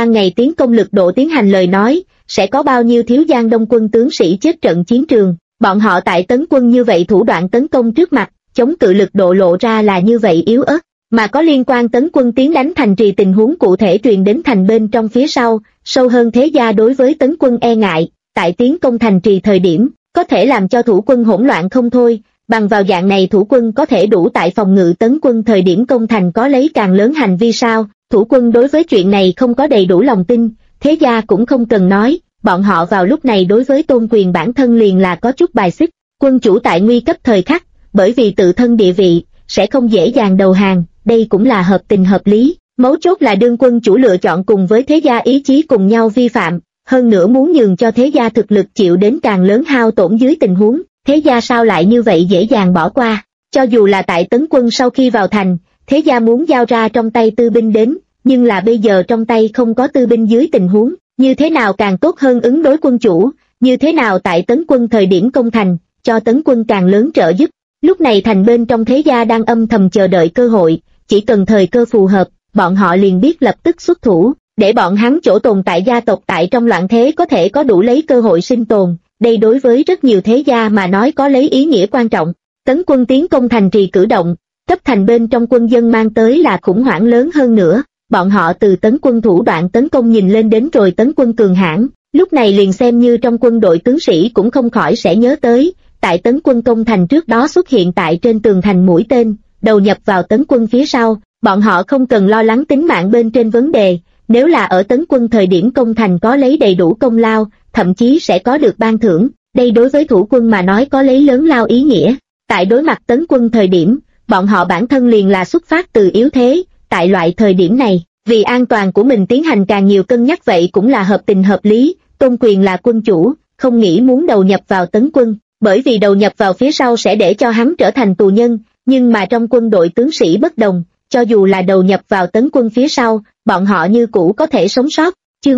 ban ngày tiến công lực độ tiến hành lời nói, sẽ có bao nhiêu thiếu Giang Đông quân tướng sĩ chết trận chiến trường. Bọn họ tại tấn quân như vậy thủ đoạn tấn công trước mặt, chống cự lực độ lộ ra là như vậy yếu ớt, mà có liên quan tấn quân tiến đánh thành trì tình huống cụ thể truyền đến thành bên trong phía sau, sâu hơn thế gia đối với tấn quân e ngại, tại tiến công thành trì thời điểm, có thể làm cho thủ quân hỗn loạn không thôi, bằng vào dạng này thủ quân có thể đủ tại phòng ngự tấn quân thời điểm công thành có lấy càng lớn hành vi sao, thủ quân đối với chuyện này không có đầy đủ lòng tin, thế gia cũng không cần nói, bọn họ vào lúc này đối với Tôn Quyền bản thân liền là có chút bài xích, quân chủ tại nguy cấp thời khắc, bởi vì tự thân địa vị, sẽ không dễ dàng đầu hàng, đây cũng là hợp tình hợp lý, mấu chốt là đương quân chủ lựa chọn cùng với thế gia ý chí cùng nhau vi phạm, hơn nữa muốn nhường cho thế gia thực lực chịu đến càng lớn hao tổn dưới tình huống, thế gia sao lại như vậy dễ dàng bỏ qua, cho dù là tại tấn quân sau khi vào thành, thế gia muốn giao ra trong tay tư binh đến, nhưng là bây giờ trong tay không có tư binh dưới tình huống, như thế nào càng tốt hơn ứng đối quân chủ, như thế nào tại tấn quân thời điểm công thành, cho tấn quân càng lớn trợ giúp. Lúc này thành bên trong thế gia đang âm thầm chờ đợi cơ hội, chỉ cần thời cơ phù hợp, bọn họ liền biết lập tức xuất thủ, để bọn hắn chỗ tồn tại gia tộc tại trong loạn thế có thể có đủ lấy cơ hội sinh tồn, đây đối với rất nhiều thế gia mà nói có lấy ý nghĩa quan trọng. Tấn quân tiến công thành trì cử động, cấp thành bên trong quân dân mang tới là khủng hoảng lớn hơn nữa, bọn họ từ tấn quân thủ đoạn tấn công nhìn lên đến rồi tấn quân cường hãn, lúc này liền xem như trong quân đội tướng sĩ cũng không khỏi sẽ nhớ tới, tại tấn quân công thành trước đó xuất hiện tại trên tường thành mũi tên, đầu nhập vào tấn quân phía sau, bọn họ không cần lo lắng tính mạng bên trên vấn đề, nếu là ở tấn quân thời điểm công thành có lấy đầy đủ công lao, thậm chí sẽ có được ban thưởng, đây đối với thủ quân mà nói có lấy lớn lao ý nghĩa. Tại đối mặt tấn quân thời điểm, bọn họ bản thân liền là xuất phát từ yếu thế, tại loại thời điểm này, vì an toàn của mình tiến hành càng nhiều cân nhắc vậy cũng là hợp tình hợp lý, Tôn Quyền là quân chủ, không nghĩ muốn đầu nhập vào tấn quân, bởi vì đầu nhập vào phía sau sẽ để cho hắn trở thành tù nhân, nhưng mà trong quân đội tướng sĩ bất đồng, cho dù là đầu nhập vào tấn quân phía sau, bọn họ như cũ có thể sống sót. Chương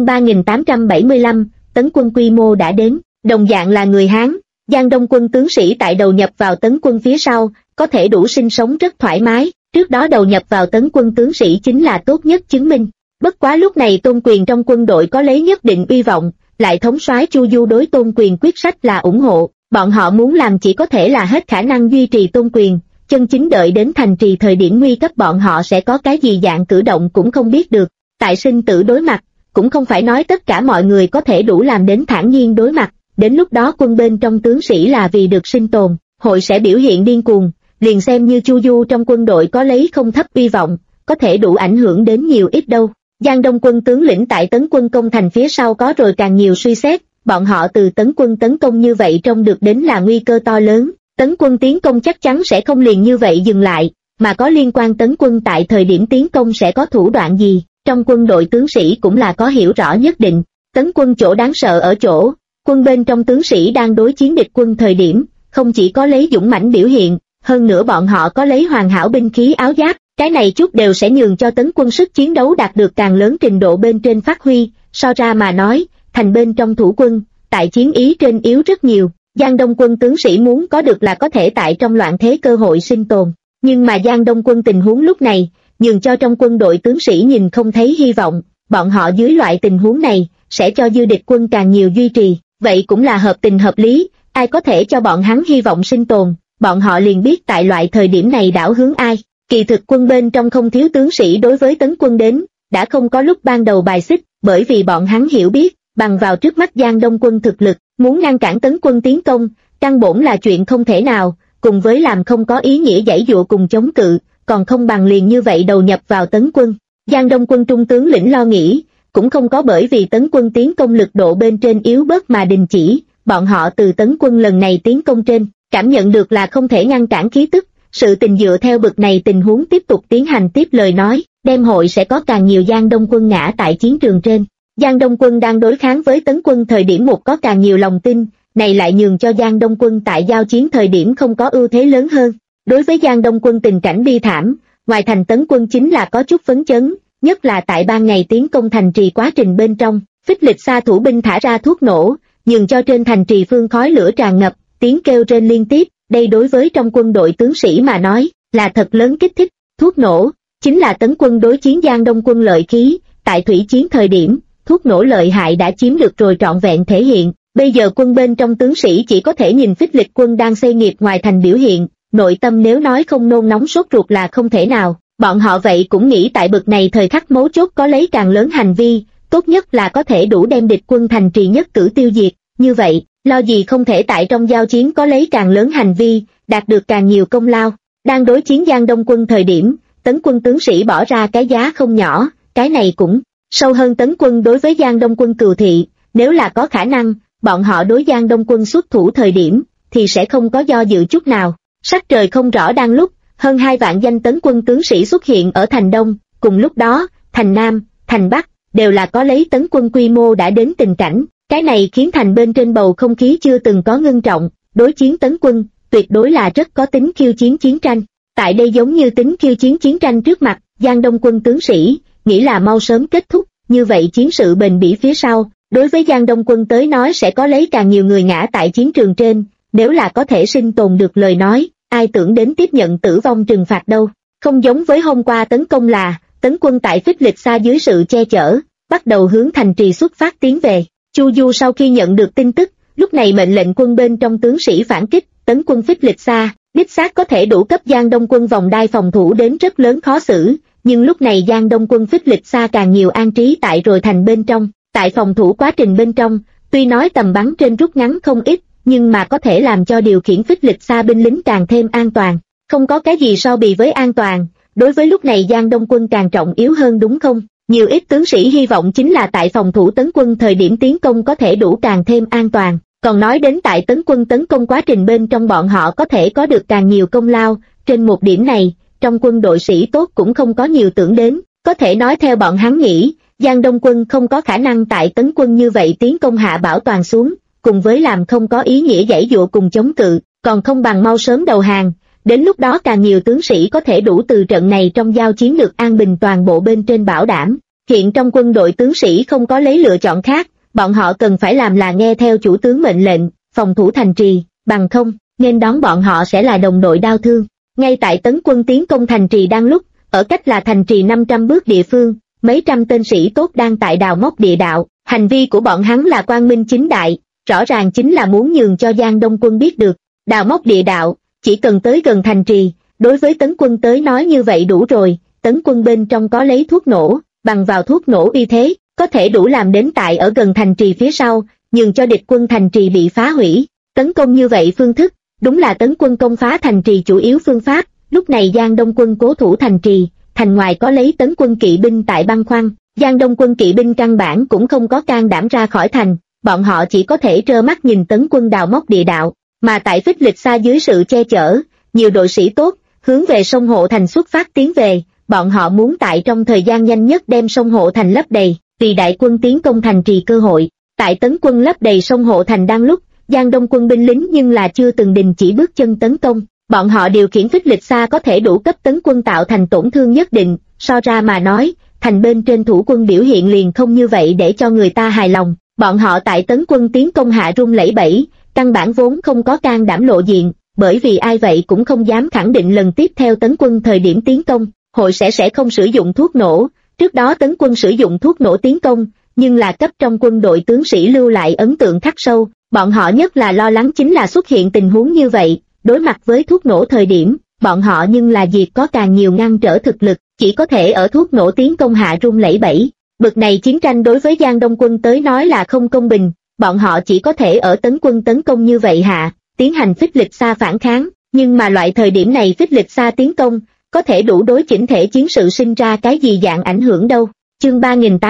3875, tấn quân quy mô đã đến, đồng dạng là người Hán, Giang Đông quân tướng sĩ tại đầu nhập vào tấn quân phía sau, có thể đủ sinh sống rất thoải mái, trước đó đầu nhập vào tấn quân tướng sĩ chính là tốt nhất chứng minh. Bất quá lúc này Tôn Quyền trong quân đội có lấy nhất định uy vọng, lại thống soái Chu Du đối Tôn Quyền quyết sách là ủng hộ, bọn họ muốn làm chỉ có thể là hết khả năng duy trì Tôn Quyền, chân chính đợi đến thành trì thời điểm nguy cấp bọn họ sẽ có cái gì dạng cử động cũng không biết được, tại sinh tử đối mặt, cũng không phải nói tất cả mọi người có thể đủ làm đến thản nhiên đối mặt, đến lúc đó quân bên trong tướng sĩ là vì được sinh tồn, hội sẽ biểu hiện điên cuồng, liền xem như Chu Du trong quân đội có lấy không thấp uy vọng, có thể đủ ảnh hưởng đến nhiều ít đâu. Giang Đông quân tướng lĩnh tại tấn quân công thành phía sau có rồi càng nhiều suy xét, bọn họ từ tấn quân tấn công như vậy trông được đến là nguy cơ to lớn, tấn quân tiến công chắc chắn sẽ không liền như vậy dừng lại, mà có liên quan tấn quân tại thời điểm tiến công sẽ có thủ đoạn gì, trong quân đội tướng sĩ cũng là có hiểu rõ nhất định, tấn quân chỗ đáng sợ ở chỗ, quân bên trong tướng sĩ đang đối chiến địch quân thời điểm, không chỉ có lấy dũng mãnh biểu hiện, hơn nữa bọn họ có lấy hoàn hảo binh khí áo giáp, cái này chút đều sẽ nhường cho tấn quân sức chiến đấu đạt được càng lớn trình độ bên trên phát huy, so ra mà nói, thành bên trong thủ quân, tại chiến ý trên yếu rất nhiều, Giang Đông quân tướng sĩ muốn có được là có thể tại trong loạn thế cơ hội sinh tồn, nhưng mà Giang Đông quân tình huống lúc này, nhường cho trong quân đội tướng sĩ nhìn không thấy hy vọng, bọn họ dưới loại tình huống này, sẽ cho dư địch quân càng nhiều duy trì, vậy cũng là hợp tình hợp lý, ai có thể cho bọn hắn hy vọng sinh tồn, bọn họ liền biết tại loại thời điểm này đảo hướng ai. Kỳ thực quân bên trong không thiếu tướng sĩ đối với tấn quân đến, đã không có lúc ban đầu bài xích, bởi vì bọn hắn hiểu biết, bằng vào trước mắt Giang Đông quân thực lực, muốn ngăn cản tấn quân tiến công, căn bổn là chuyện không thể nào, cùng với làm không có ý nghĩa giãy dụa cùng chống cự, còn không bằng liền như vậy đầu nhập vào tấn quân. Giang Đông quân trung tướng lĩnh lo nghĩ, cũng không có bởi vì tấn quân tiến công lực độ bên trên yếu bớt mà đình chỉ, bọn họ từ tấn quân lần này tiến công trên, cảm nhận được là không thể ngăn cản khí tức. Sự tình dựa theo bực này tình huống tiếp tục tiến hành tiếp lời nói, đem hội sẽ có càng nhiều Giang Đông quân ngã tại chiến trường trên. Giang Đông quân đang đối kháng với tấn quân thời điểm một có càng nhiều lòng tin, này lại nhường cho Giang Đông quân tại giao chiến thời điểm không có ưu thế lớn hơn. Đối với Giang Đông quân tình cảnh bi thảm, ngoài thành tấn quân chính là có chút phấn chấn, nhất là tại ban ngày tiến công thành trì quá trình bên trong, phích lịch xa thủ binh thả ra thuốc nổ, nhường cho trên thành trì phương khói lửa tràn ngập, tiếng kêu rên liên tiếp. Đây đối với trong quân đội tướng sĩ mà nói, là thật lớn kích thích, thuốc nổ, chính là tấn quân đối chiến Giang Đông quân lợi khí, tại thủy chiến thời điểm, thuốc nổ lợi hại đã chiếm được rồi trọn vẹn thể hiện, bây giờ quân bên trong tướng sĩ chỉ có thể nhìn phích lịch quân đang xây nghiệp ngoài thành biểu hiện, nội tâm nếu nói không nôn nóng sốt ruột là không thể nào, bọn họ vậy cũng nghĩ tại bực này thời khắc mấu chốt có lấy càng lớn hành vi, tốt nhất là có thể đủ đem địch quân thành trì nhất cử tiêu diệt, như vậy, lo gì không thể tại trong giao chiến có lấy càng lớn hành vi, đạt được càng nhiều công lao. Đang đối chiến Giang Đông quân thời điểm, Tấn quân tướng sĩ bỏ ra cái giá không nhỏ, cái này cũng sâu hơn Tấn quân đối với Giang Đông quân cừu thị, nếu là có khả năng, bọn họ đối Giang Đông quân xuất thủ thời điểm, thì sẽ không có do dự chút nào. Sắc trời không rõ đang lúc, hơn 2 vạn danh Tấn quân tướng sĩ xuất hiện ở thành Đông, cùng lúc đó, thành Nam, thành Bắc, đều là có lấy Tấn quân quy mô đã đến tình cảnh, cái này khiến thành bên trên bầu không khí chưa từng có ngưng trọng, đối chiến Tấn quân, tuyệt đối là rất có tính khiêu chiến chiến tranh. Tại đây giống như tính khiêu chiến chiến tranh trước mặt, Giang Đông quân tướng sĩ, nghĩ là mau sớm kết thúc, như vậy chiến sự bền bỉ phía sau, đối với Giang Đông quân tới nói sẽ có lấy càng nhiều người ngã tại chiến trường trên, nếu là có thể sinh tồn được lời nói, ai tưởng đến tiếp nhận tử vong trừng phạt đâu. Không giống với hôm qua tấn công là, Tấn quân tại phích lịch xa dưới sự che chở, bắt đầu hướng thành trì xuất phát tiến về. Chu Du sau khi nhận được tin tức, lúc này mệnh lệnh quân bên trong tướng sĩ phản kích, Tấn quân phích lịch xa, đích xác có thể đủ cấp Giang Đông quân vòng đai phòng thủ đến rất lớn khó xử, nhưng lúc này Giang Đông quân phích lịch xa càng nhiều an trí tại rồi thành bên trong, tại phòng thủ quá trình bên trong, tuy nói tầm bắn trên rút ngắn không ít, nhưng mà có thể làm cho điều khiển phích lịch xa binh lính càng thêm an toàn, không có cái gì so bì với an toàn, đối với lúc này Giang Đông quân càng trọng yếu hơn đúng không? Nhiều ít tướng sĩ hy vọng chính là tại phòng thủ Tấn quân thời điểm tiến công có thể đủ càng thêm an toàn, còn nói đến tại Tấn quân tấn công quá trình bên trong bọn họ có thể có được càng nhiều công lao, trên một điểm này, trong quân đội sĩ tốt cũng không có nhiều tưởng đến, có thể nói theo bọn hắn nghĩ, Giang Đông quân không có khả năng tại Tấn quân như vậy tiến công hạ bảo toàn xuống, cùng với làm không có ý nghĩa giãy dụa cùng chống cự, còn không bằng mau sớm đầu hàng, đến lúc đó càng nhiều tướng sĩ có thể đủ từ trận này trong giao chiến được an bình toàn bộ bên trên bảo đảm. Hiện trong quân đội tướng sĩ không có lấy lựa chọn khác, bọn họ cần phải làm là nghe theo chủ tướng mệnh lệnh, phòng thủ thành trì, bằng không, nên đón bọn họ sẽ là đồng đội đau thương. Ngay tại Tấn quân tiến công thành trì đang lúc, ở cách là thành trì 500 bước địa phương, mấy trăm tên sĩ tốt đang tại đào móc địa đạo, hành vi của bọn hắn là quang minh chính đại, rõ ràng chính là muốn nhường cho Giang Đông quân biết được, đào móc địa đạo, chỉ cần tới gần thành trì, đối với Tấn quân tới nói như vậy đủ rồi, Tấn quân bên trong có lấy thuốc nổ, bằng vào thuốc nổ uy thế, có thể đủ làm đến tại ở gần thành trì phía sau, nhường cho địch quân thành trì bị phá hủy, tấn công như vậy phương thức, đúng là Tấn quân công phá thành trì chủ yếu phương pháp, lúc này Giang Đông quân cố thủ thành trì, thành ngoài có lấy Tấn quân kỵ binh tại băn khoăn, Giang Đông quân kỵ binh căn bản cũng không có can đảm ra khỏi thành, bọn họ chỉ có thể trơ mắt nhìn Tấn quân đào móc địa đạo, mà tại phích lịch xa dưới sự che chở, nhiều đội sĩ tốt, hướng về sông Hộ Thành xuất phát tiến về, bọn họ muốn tại trong thời gian nhanh nhất đem sông Hộ Thành lấp đầy, vì đại quân tiến công thành trì cơ hội, tại Tấn quân lấp đầy sông Hộ Thành đang lúc, Giang Đông quân binh lính nhưng là chưa từng đình chỉ bước chân tấn công, bọn họ điều khiển phích lịch xa có thể đủ cấp Tấn quân tạo thành tổn thương nhất định, so ra mà nói, thành bên trên thủ quân biểu hiện liền không như vậy để cho người ta hài lòng, bọn họ tại Tấn quân tiến công hạ run lẩy bẩy, căn bản vốn không có can đảm lộ diện, bởi vì ai vậy cũng không dám khẳng định lần tiếp theo Tấn quân thời điểm tiến công, hội sẽ không sử dụng thuốc nổ, trước đó Tấn quân sử dụng thuốc nổ tiến công, nhưng là cấp trong quân đội tướng sĩ lưu lại ấn tượng khắc sâu, bọn họ nhất là lo lắng chính là xuất hiện tình huống như vậy, đối mặt với thuốc nổ thời điểm, bọn họ nhưng là việc có càng nhiều ngăn trở thực lực, chỉ có thể ở thuốc nổ tiến công hạ run lẩy bẩy, bực này chiến tranh đối với Giang Đông quân tới nói là không công bình, bọn họ chỉ có thể ở Tấn quân tấn công như vậy hạ, tiến hành phích lịch xa phản kháng, nhưng mà loại thời điểm này phích lịch xa tiến công, có thể đủ đối chỉnh thể chiến sự sinh ra cái gì dạng ảnh hưởng đâu. Chương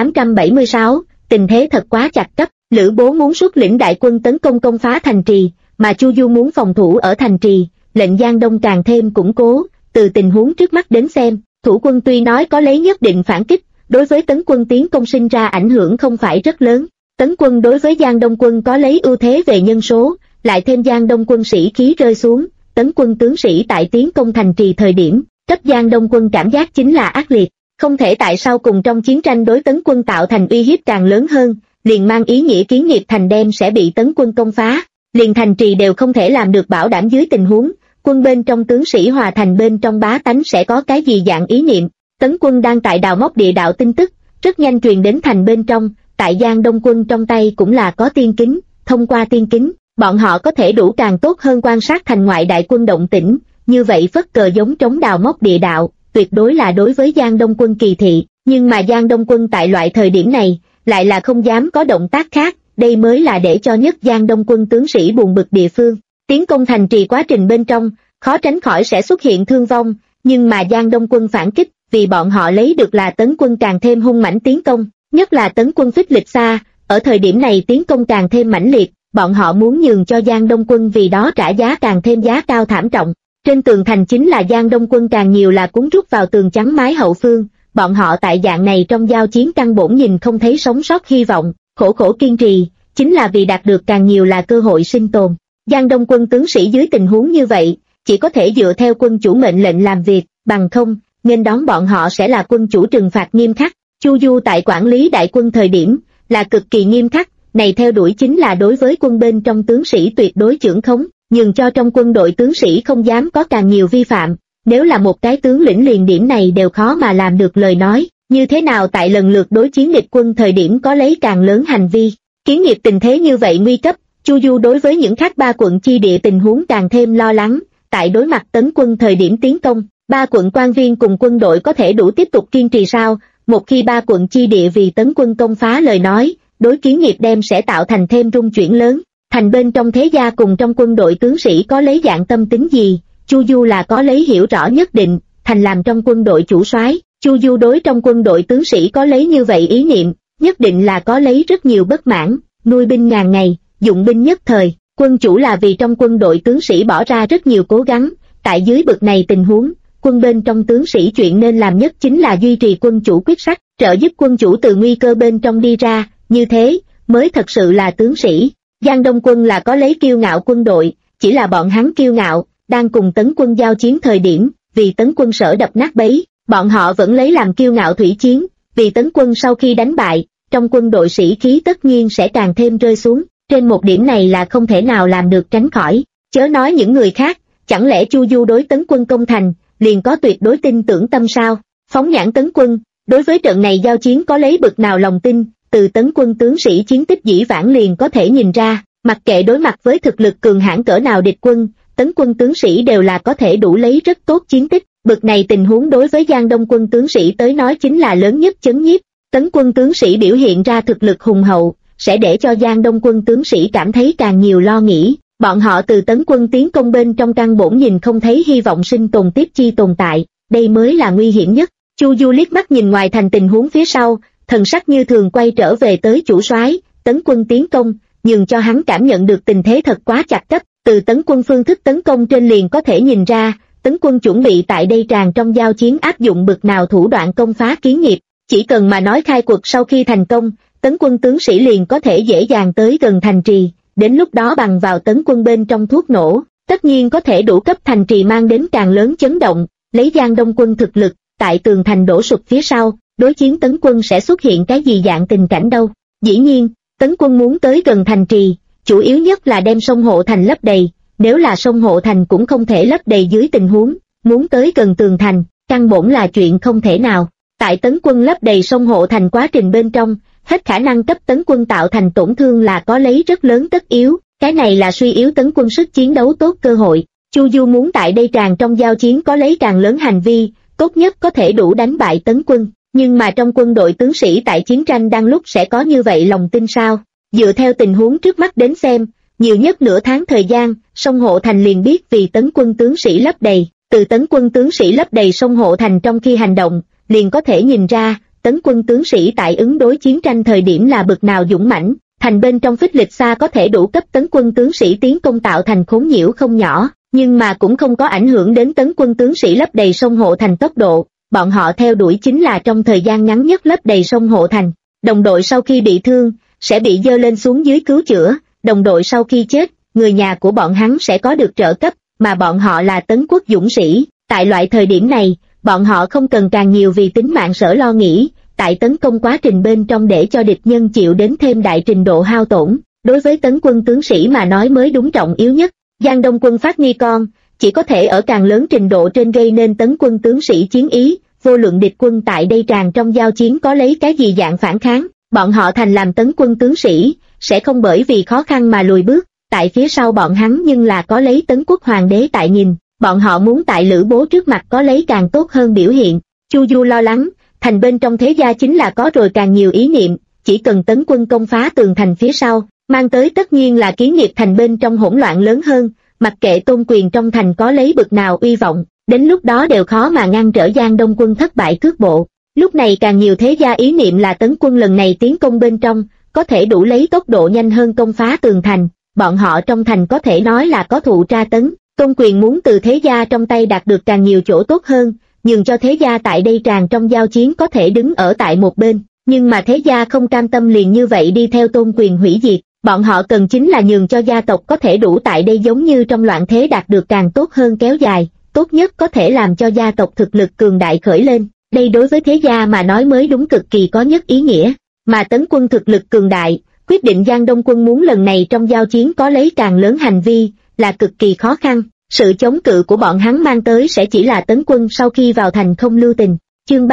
3876, tình thế thật quá chặt cấp, Lữ Bố muốn xuất lĩnh đại quân tấn công công phá thành trì, mà Chu Du muốn phòng thủ ở thành trì, lệnh Giang Đông càng thêm củng cố, từ tình huống trước mắt đến xem, thủ quân tuy nói có lấy nhất định phản kích, đối với Tấn quân tiến công sinh ra ảnh hưởng không phải rất lớn. Tấn quân đối với Giang Đông quân có lấy ưu thế về nhân số, lại thêm Giang Đông quân sĩ khí rơi xuống, Tấn quân tướng sĩ tại tiến công thành trì thời điểm, cấp Giang Đông quân cảm giác chính là ác liệt, không thể tại sao cùng trong chiến tranh đối Tấn quân tạo thành uy hiếp càng lớn hơn, liền mang ý nghĩa kiến nghiệp thành đem sẽ bị Tấn quân công phá, liền thành trì đều không thể làm được bảo đảm dưới tình huống, quân bên trong tướng sĩ hòa thành bên trong bá tánh sẽ có cái gì dạng ý niệm. Tấn quân đang tại đào móc địa đạo tin tức, rất nhanh truyền đến thành bên trong. Tại Giang Đông Quân trong tay cũng là có tiên kính, thông qua tiên kính, bọn họ có thể đủ càng tốt hơn quan sát thành ngoại đại quân động tĩnh, như vậy phất cờ giống trống đào móc địa đạo, tuyệt đối là đối với Giang Đông Quân kỳ thị, nhưng mà Giang Đông Quân tại loại thời điểm này, lại là không dám có động tác khác, đây mới là để cho nhất Giang Đông Quân tướng sĩ buồn bực địa phương. Tiến công thành trì quá trình bên trong, khó tránh khỏi sẽ xuất hiện thương vong, nhưng mà Giang Đông Quân phản kích, vì bọn họ lấy được là tấn quân càng thêm hung mãnh tiến công, nhất là tấn quân Phích Lịch Sa, ở thời điểm này tiến công càng thêm mãnh liệt, bọn họ muốn nhường cho Giang Đông Quân vì đó trả giá càng thêm giá cao thảm trọng. Trên tường thành chính là Giang Đông Quân càng nhiều là cuốn rút vào tường chắn mái hậu phương, bọn họ tại dạng này trong giao chiến căn bổn nhìn không thấy sống sót hy vọng, khổ kiên trì, chính là vì đạt được càng nhiều là cơ hội sinh tồn. Giang Đông Quân tướng sĩ dưới tình huống như vậy, chỉ có thể dựa theo quân chủ mệnh lệnh làm việc, bằng không, nên đón bọn họ sẽ là quân chủ trừng phạt nghiêm khắc. Chu Du tại quản lý đại quân thời điểm, là cực kỳ nghiêm khắc, này theo đuổi chính là đối với quân bên trong tướng sĩ tuyệt đối chưởng khống, nhường cho trong quân đội tướng sĩ không dám có càng nhiều vi phạm, nếu là một cái tướng lĩnh liền điểm này đều khó mà làm được lời nói, như thế nào tại lần lượt đối chiến địch quân thời điểm có lấy càng lớn hành vi. Kiến nghiệp tình thế như vậy nguy cấp, Chu Du đối với những khác ba quận chi địa tình huống càng thêm lo lắng, tại đối mặt tấn quân thời điểm tiến công, ba quận quan viên cùng quân đội có thể đủ tiếp tục kiên trì sao? Một khi ba quận chi địa vì tấn quân công phá lời nói, đối Kiến nghiệp đem sẽ tạo thành thêm rung chuyển lớn. Thành bên trong thế gia cùng trong quân đội tướng sĩ có lấy dạng tâm tính gì, Chu Du là có lấy hiểu rõ nhất định. Thành làm trong quân đội chủ soái, Chu Du đối trong quân đội tướng sĩ có lấy như vậy ý niệm, nhất định là có lấy rất nhiều bất mãn. Nuôi binh ngàn ngày, dụng binh nhất thời, quân chủ là vì trong quân đội tướng sĩ bỏ ra rất nhiều cố gắng. Tại dưới bực này tình huống, quân bên trong tướng sĩ chuyện nên làm nhất chính là duy trì quân chủ quyết sách, trợ giúp quân chủ từ nguy cơ bên trong đi ra, như thế mới thật sự là tướng sĩ. Giang Đông Quân là có lấy kiêu ngạo quân đội, chỉ là bọn hắn kiêu ngạo, đang cùng tấn quân giao chiến thời điểm, vì tấn quân sở đập nát bấy, bọn họ vẫn lấy làm kiêu ngạo thủy chiến, vì tấn quân sau khi đánh bại, trong quân đội sĩ khí tất nhiên sẽ càng thêm rơi xuống, trên một điểm này là không thể nào làm được tránh khỏi, chớ nói những người khác, chẳng lẽ Chu Du đối tấn quân công thành, liền có tuyệt đối tin tưởng tâm sao? Phóng nhãn tấn quân, đối với trận này giao chiến có lấy bực nào lòng tin, từ tấn quân tướng sĩ chiến tích dĩ vãng liền có thể nhìn ra, mặc kệ đối mặt với thực lực cường hãn cỡ nào địch quân, tấn quân tướng sĩ đều là có thể đủ lấy rất tốt chiến tích, bực này tình huống đối với Giang Đông Quân tướng sĩ tới nói chính là lớn nhất chấn nhiếp. Tấn quân tướng sĩ biểu hiện ra thực lực hùng hậu, sẽ để cho Giang Đông Quân tướng sĩ cảm thấy càng nhiều lo nghĩ, bọn họ từ tấn quân tiến công bên trong căn bổn nhìn không thấy hy vọng sinh tồn tiếp chi tồn tại, đây mới là nguy hiểm nhất. Chu Du liếc mắt nhìn ngoài thành tình huống phía sau, thần sắc như thường quay trở về tới chủ soái, tấn quân tiến công, nhường cho hắn cảm nhận được tình thế thật quá chặt cấp, từ tấn quân phương thức tấn công trên liền có thể nhìn ra, tấn quân chuẩn bị tại đây tràn trong giao chiến áp dụng bực nào thủ đoạn công phá Kiến nghiệp, chỉ cần mà nói khai cuộc sau khi thành công, tấn quân tướng sĩ liền có thể dễ dàng tới gần thành trì, đến lúc đó bằng vào tấn quân bên trong thuốc nổ, tất nhiên có thể đủ cấp thành trì mang đến càng lớn chấn động, lấy Giang Đông Quân thực lực, tại tường thành đổ sụp phía sau, đối chiến tấn quân sẽ xuất hiện cái gì dạng tình cảnh đâu. Dĩ nhiên, tấn quân muốn tới gần thành trì, chủ yếu nhất là đem sông Hộ Thành lấp đầy, nếu là sông Hộ Thành cũng không thể lấp đầy dưới tình huống, muốn tới gần tường thành, căn bổn là chuyện không thể nào. Tại tấn quân lấp đầy sông Hộ Thành quá trình bên trong, hết khả năng cấp tấn quân tạo thành tổn thương là có lấy rất lớn tất yếu, cái này là suy yếu tấn quân sức chiến đấu tốt cơ hội. Chu Du muốn tại đây tràn trong giao chiến có lấy càng lớn hành vi, tốt nhất có thể đủ đánh bại tấn quân, nhưng mà trong quân đội tướng sĩ tại chiến tranh đang lúc sẽ có như vậy lòng tin sao? Dựa theo tình huống trước mắt đến xem, nhiều nhất nửa tháng thời gian, sông Hộ Thành liền biết vì tấn quân tướng sĩ lấp đầy, từ tấn quân tướng sĩ lấp đầy sông Hộ Thành trong khi hành động, liền có thể nhìn ra, tấn quân tướng sĩ tại ứng đối chiến tranh thời điểm là bực nào dũng mãnh, thành bên trong Phích Lịch Sa có thể đủ cấp tấn quân tướng sĩ tiến công tạo thành khốn nhiễu không nhỏ, nhưng mà cũng không có ảnh hưởng đến tấn quân tướng sĩ lấp đầy sông Hộ Thành tốc độ, bọn họ theo đuổi chính là trong thời gian ngắn nhất lấp đầy sông Hộ Thành. Đồng đội sau khi bị thương, sẽ bị dơ lên xuống dưới cứu chữa, đồng đội sau khi chết, người nhà của bọn hắn sẽ có được trợ cấp, mà bọn họ là tấn quốc dũng sĩ, tại loại thời điểm này, bọn họ không cần càng nhiều vì tính mạng sở lo nghĩ, tại tấn công quá trình bên trong để cho địch nhân chịu đến thêm đại trình độ hao tổn, đối với tấn quân tướng sĩ mà nói mới đúng trọng yếu nhất. Giang Đông Quân phát nghi con, chỉ có thể ở càng lớn trình độ trên gây nên tấn quân tướng sĩ chiến ý, vô luận địch quân tại đây tràn trong giao chiến có lấy cái gì dạng phản kháng, bọn họ thành làm tấn quân tướng sĩ, sẽ không bởi vì khó khăn mà lùi bước, tại phía sau bọn hắn nhưng là có lấy Tấn quốc hoàng đế tại nhìn, bọn họ muốn tại Lữ Bố trước mặt có lấy càng tốt hơn biểu hiện. Chu Du lo lắng, thành bên trong thế gia chính là có rồi càng nhiều ý niệm, chỉ cần tấn quân công phá tường thành phía sau, mang tới tất nhiên là kiến nghiệp thành bên trong hỗn loạn lớn hơn, mặc kệ Tôn Quyền trong thành có lấy bực nào uy vọng, đến lúc đó đều khó mà ngăn trở Giang Đông quân thất bại cước bộ. Lúc này càng nhiều thế gia ý niệm là tấn quân lần này tiến công bên trong, có thể đủ lấy tốc độ nhanh hơn công phá tường thành, bọn họ trong thành có thể nói là có thụ tra tấn, Tôn Quyền muốn từ thế gia trong tay đạt được càng nhiều chỗ tốt hơn, nhường cho thế gia tại đây tràn trong giao chiến có thể đứng ở tại một bên, nhưng mà thế gia không cam tâm liền như vậy đi theo Tôn Quyền hủy diệt, bọn họ cần chính là nhường cho gia tộc có thể đủ tại đây giống như trong loạn thế đạt được càng tốt hơn kéo dài, tốt nhất có thể làm cho gia tộc thực lực cường đại khởi lên, đây đối với thế gia mà nói mới đúng cực kỳ có nhất ý nghĩa, mà tấn quân thực lực cường đại, quyết định Giang Đông quân muốn lần này trong giao chiến có lấy càng lớn hành vi, là cực kỳ khó khăn. Sự chống cự của bọn hắn mang tới sẽ chỉ là tấn quân sau khi vào thành không lưu tình. Chương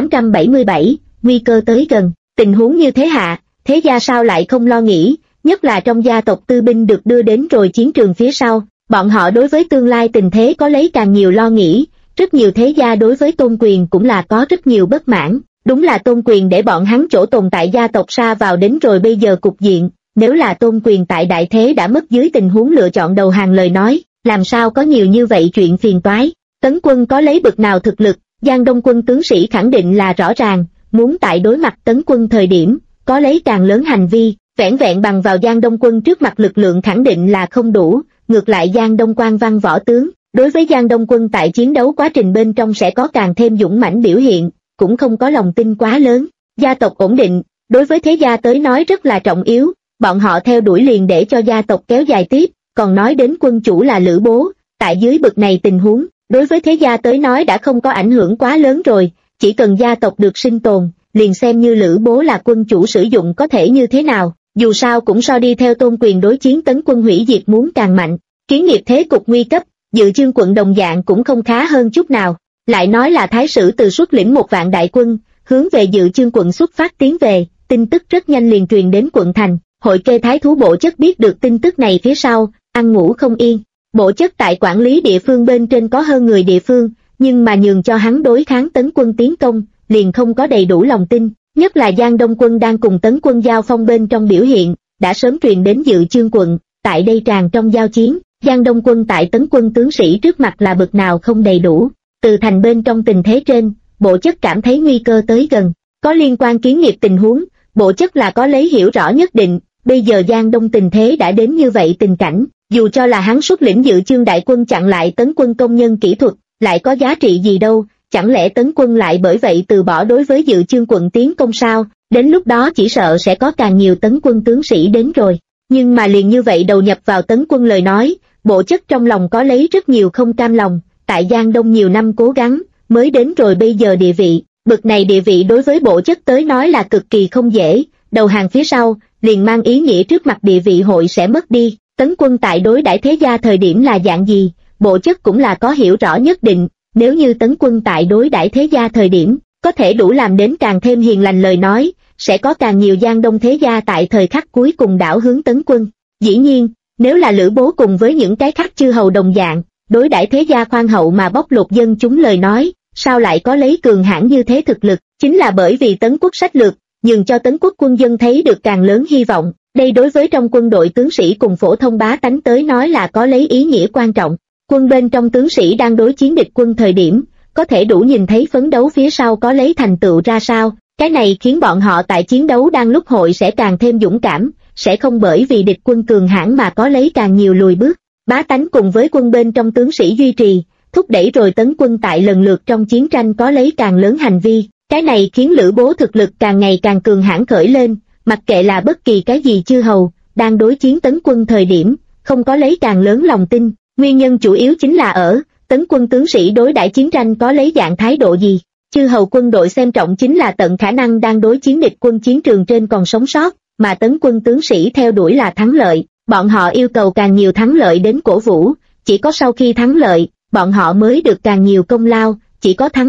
3877, nguy cơ tới gần. Tình huống như thế hạ, thế gia sao lại không lo nghĩ, nhất là trong gia tộc tư binh được đưa đến rồi chiến trường phía sau, bọn họ đối với tương lai tình thế có lấy càng nhiều lo nghĩ, rất nhiều thế gia đối với Tôn Quyền cũng là có rất nhiều bất mãn, đúng là Tôn Quyền để bọn hắn chỗ tồn tại gia tộc sa vào đến rồi bây giờ cục diện, nếu là Tôn Quyền tại đại thế đã mất dưới tình huống lựa chọn đầu hàng lời nói, làm sao có nhiều như vậy chuyện phiền toái. Tấn quân có lấy bực nào thực lực, Giang Đông quân tướng sĩ khẳng định là rõ ràng, muốn tại đối mặt tấn quân thời điểm, có lấy càng lớn hành vi, vẻn vẹn bằng vào Giang Đông quân trước mặt lực lượng khẳng định là không đủ, ngược lại Giang Đông quan văn võ tướng, đối với Giang Đông quân tại chiến đấu quá trình bên trong sẽ có càng thêm dũng mãnh biểu hiện, cũng không có lòng tin quá lớn. Gia tộc ổn định, đối với thế gia tới nói rất là trọng yếu, bọn họ theo đuổi liền để cho gia tộc kéo dài tiếp. Còn nói đến quân chủ là Lữ Bố, tại dưới bực này tình huống, đối với thế gia tới nói đã không có ảnh hưởng quá lớn rồi, chỉ cần gia tộc được sinh tồn, liền xem như Lữ Bố là quân chủ sử dụng có thể như thế nào, dù sao cũng so đi theo Tôn Quyền đối chiến tấn quân hủy diệt muốn càng mạnh. Kiến nghiệp thế cục nguy cấp, Dự Chương quận đồng dạng cũng không khá hơn chút nào, lại nói là Thái Sử Từ xuất lĩnh 1.000 đại quân, hướng về Dự Chương quận xuất phát tiến về, tin tức rất nhanh liền truyền đến quận thành, hội kê thái thú Bộ Chất biết được tin tức này phía sau, ăn ngủ không yên. Bộ Chất tại quản lý địa phương bên trên có hơn người địa phương, nhưng mà nhường cho hắn đối kháng tấn quân tiến công, liền không có đầy đủ lòng tin, nhất là Giang Đông quân đang cùng tấn quân giao phong bên trong biểu hiện, đã sớm truyền đến Dự Chương quận, tại đây tràn trong giao chiến, Giang Đông quân tại tấn quân tướng sĩ trước mặt là bực nào không đầy đủ, từ thành bên trong tình thế trên, Bộ Chất cảm thấy nguy cơ tới gần, có liên quan kiến nghiệp tình huống, Bộ Chất là có lấy hiểu rõ nhất định. Bây giờ Giang Đông tình thế đã đến như vậy tình cảnh, dù cho là hắn xuất lĩnh Dự Chương đại quân chặn lại tấn quân công nhân kỹ thuật, lại có giá trị gì đâu, chẳng lẽ tấn quân lại bởi vậy từ bỏ đối với Dự Chương quận tiến công sao, đến lúc đó chỉ sợ sẽ có càng nhiều tấn quân tướng sĩ đến rồi, nhưng mà liền như vậy đầu nhập vào tấn quân lời nói, Bộ Chất trong lòng có lấy rất nhiều không cam lòng, tại Giang Đông nhiều năm cố gắng, mới đến rồi bây giờ địa vị, bực này địa vị đối với Bộ Chất tới nói là cực kỳ không dễ, đầu hàng phía sau, liền mang ý nghĩa trước mặt địa vị hội sẽ mất đi, tấn quân tại đối đãi thế gia thời điểm là dạng gì, Bộ Chất cũng là có hiểu rõ nhất định, nếu như tấn quân tại đối đãi thế gia thời điểm, có thể đủ làm đến càng thêm hiền lành lời nói, sẽ có càng nhiều Giang Đông thế gia tại thời khắc cuối cùng đảo hướng tấn quân. Dĩ nhiên, nếu là Lữ Bố cùng với những cái khác chư hầu đồng dạng, đối đãi thế gia khoan hậu mà bóc lột dân chúng lời nói, sao lại có lấy cường hãn như thế thực lực, chính là bởi vì tấn quốc sách lược, nhường cho tấn quốc quân dân thấy được càng lớn hy vọng, đây đối với trong quân đội tướng sĩ cùng phổ thông bá tánh tới nói là có lấy ý nghĩa quan trọng. Quân bên trong tướng sĩ đang đối chiến địch quân thời điểm, có thể đủ nhìn thấy phấn đấu phía sau có lấy thành tựu ra sao, cái này khiến bọn họ tại chiến đấu đang lúc hội sẽ càng thêm dũng cảm, sẽ không bởi vì địch quân cường hãn mà có lấy càng nhiều lùi bước. Bá tánh cùng với quân bên trong tướng sĩ duy trì, thúc đẩy rồi tấn quân tại lần lượt trong chiến tranh có lấy càng lớn hành vi. Cái này khiến Lữ Bố thực lực càng ngày càng cường hãn khởi lên, mặc kệ là bất kỳ cái gì chư hầu, đang đối chiến tấn quân thời điểm, không có lấy càng lớn lòng tin, nguyên nhân chủ yếu chính là ở, tấn quân tướng sĩ đối đãi chiến tranh có lấy dạng thái độ gì. Chư hầu quân đội xem trọng chính là tận khả năng đang đối chiến địch quân chiến trường trên còn sống sót, mà tấn quân tướng sĩ theo đuổi là thắng lợi, bọn họ yêu cầu càng nhiều thắng lợi đến cổ vũ, chỉ có sau khi thắng lợi, bọn họ mới được càng nhiều công lao, chỉ có thắng lợi,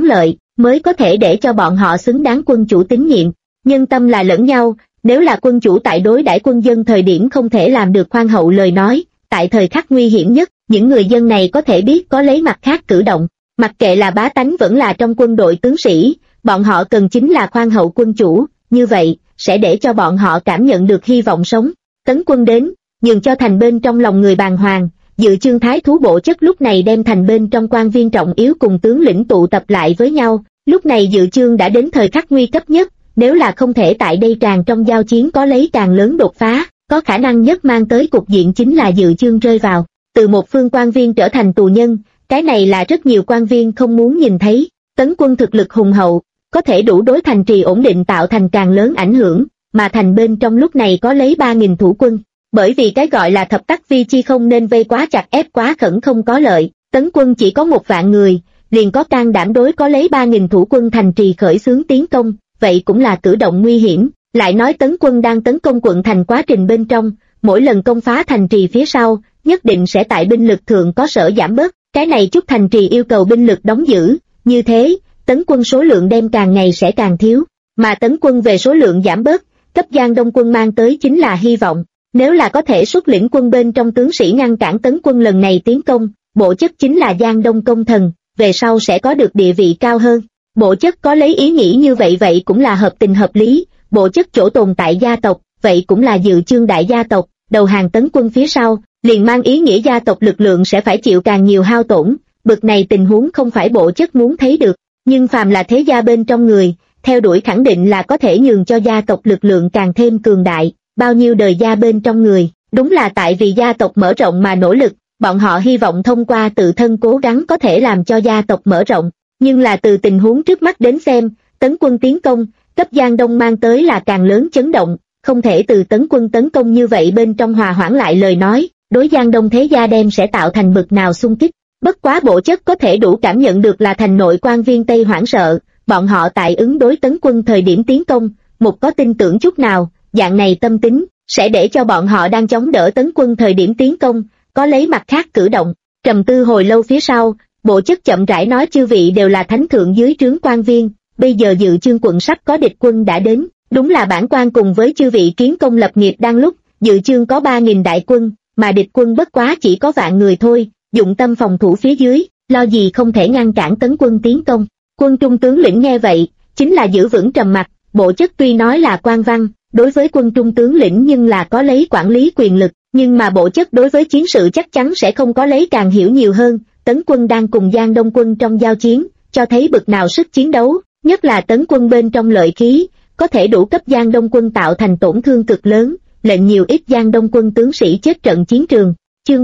mới có thể để cho bọn họ xứng đáng quân chủ tín nhiệm. Nhân tâm là lẫn nhau, nếu là quân chủ tại đối đãi quân dân thời điểm không thể làm được khoan hậu lời nói, tại thời khắc nguy hiểm nhất, những người dân này có thể biết có lấy mặt khác cử động. Mặc kệ là bá tánh vẫn là trong quân đội tướng sĩ, bọn họ cần chính là khoan hậu quân chủ, như vậy, sẽ để cho bọn họ cảm nhận được hy vọng sống. Tấn quân đến, nhường cho thành bên trong lòng người bàng hoàng, Dự Chương thái thú bộ chất lúc này đem thành bên trong quan viên trọng yếu cùng tướng lĩnh tụ tập lại với nhau, lúc này Dự Chương đã đến thời khắc nguy cấp nhất, nếu là không thể tại đây tràn trong giao chiến có lấy càng lớn đột phá, có khả năng nhất mang tới cục diện chính là Dự Chương rơi vào, từ một phương quan viên trở thành tù nhân, cái này là rất nhiều quan viên không muốn nhìn thấy. Tấn quân thực lực hùng hậu, có thể đủ đối thành trì ổn định tạo thành càng lớn ảnh hưởng, mà thành bên trong lúc này có lấy 3.000 thủ quân. Bởi vì cái gọi là thập tắc vi chi không nên vây quá chặt ép quá khẩn không có lợi, tấn quân chỉ có 1 vạn người, liền có can đảm đối có lấy 3.000 thủ quân thành trì khởi xướng tiến công, vậy cũng là cử động nguy hiểm. Lại nói tấn quân đang tấn công quận thành quá trình bên trong, mỗi lần công phá thành trì phía sau, nhất định sẽ tại binh lực thượng có sở giảm bớt, cái này chút thành trì yêu cầu binh lực đóng giữ, như thế, tấn quân số lượng đem càng ngày sẽ càng thiếu, mà tấn quân về số lượng giảm bớt, cấp Giang Đông quân mang tới chính là hy vọng. Nếu là có thể xuất lĩnh quân bên trong tướng sĩ ngăn cản tấn quân lần này tiến công, bộ chất chính là Giang Đông công thần, về sau sẽ có được địa vị cao hơn. Bộ chất có lấy ý nghĩ như vậy cũng là hợp tình hợp lý, bộ chất chỗ tồn tại gia tộc, vậy cũng là Dự Chương đại gia tộc, đầu hàng tấn quân phía sau, liền mang ý nghĩa gia tộc lực lượng sẽ phải chịu càng nhiều hao tổn, bực này tình huống không phải bộ chất muốn thấy được, nhưng phàm là thế gia bên trong người, theo đuổi khẳng định là có thể nhường cho gia tộc lực lượng càng thêm cường đại. Bao nhiêu đời gia bên trong người, đúng là tại vì gia tộc mở rộng mà nỗ lực, bọn họ hy vọng thông qua tự thân cố gắng có thể làm cho gia tộc mở rộng, nhưng là từ tình huống trước mắt đến xem, tấn quân tiến công, cấp Giang Đông mang tới là càng lớn chấn động, không thể từ tấn quân tấn công như vậy bên trong hòa hoãn lại lời nói, đối Giang Đông thế gia đem sẽ tạo thành bực nào xung kích. Bất quá bộ chất có thể đủ cảm nhận được là thành nội quan viên Tây hoảng sợ, bọn họ tại ứng đối tấn quân thời điểm tiến công, một có tin tưởng chút nào. Dạng này tâm tính, sẽ để cho bọn họ đang chống đỡ tấn quân thời điểm tiến công, có lấy mặt khác cử động. Trầm tư hồi lâu phía sau, bộ chất chậm rãi nói chư vị đều là thánh thượng dưới trướng quan viên, bây giờ Dự Chương quận sắp có địch quân đã đến, đúng là bản quan cùng với chư vị kiến công lập nghiệp đang lúc, Dự Chương có 3.000 đại quân, mà địch quân bất quá chỉ có vạn người thôi, dụng tâm phòng thủ phía dưới, lo gì không thể ngăn cản tấn quân tiến công. Quân trung tướng lĩnh nghe vậy, chính là giữ vững trầm mặc, bộ chất tuy nói là quan văn, đối với quân trung tướng lĩnh nhưng là có lấy quản lý quyền lực, nhưng mà bộ chất đối với chiến sự chắc chắn sẽ không có lấy càng hiểu nhiều hơn. Tấn quân đang cùng Giang Đông quân trong giao chiến, cho thấy bực nào sức chiến đấu, nhất là tấn quân bên trong lợi khí, có thể đủ cấp Giang Đông quân tạo thành tổn thương cực lớn, lệnh nhiều ít Giang Đông quân tướng sĩ chết trận chiến trường. Chương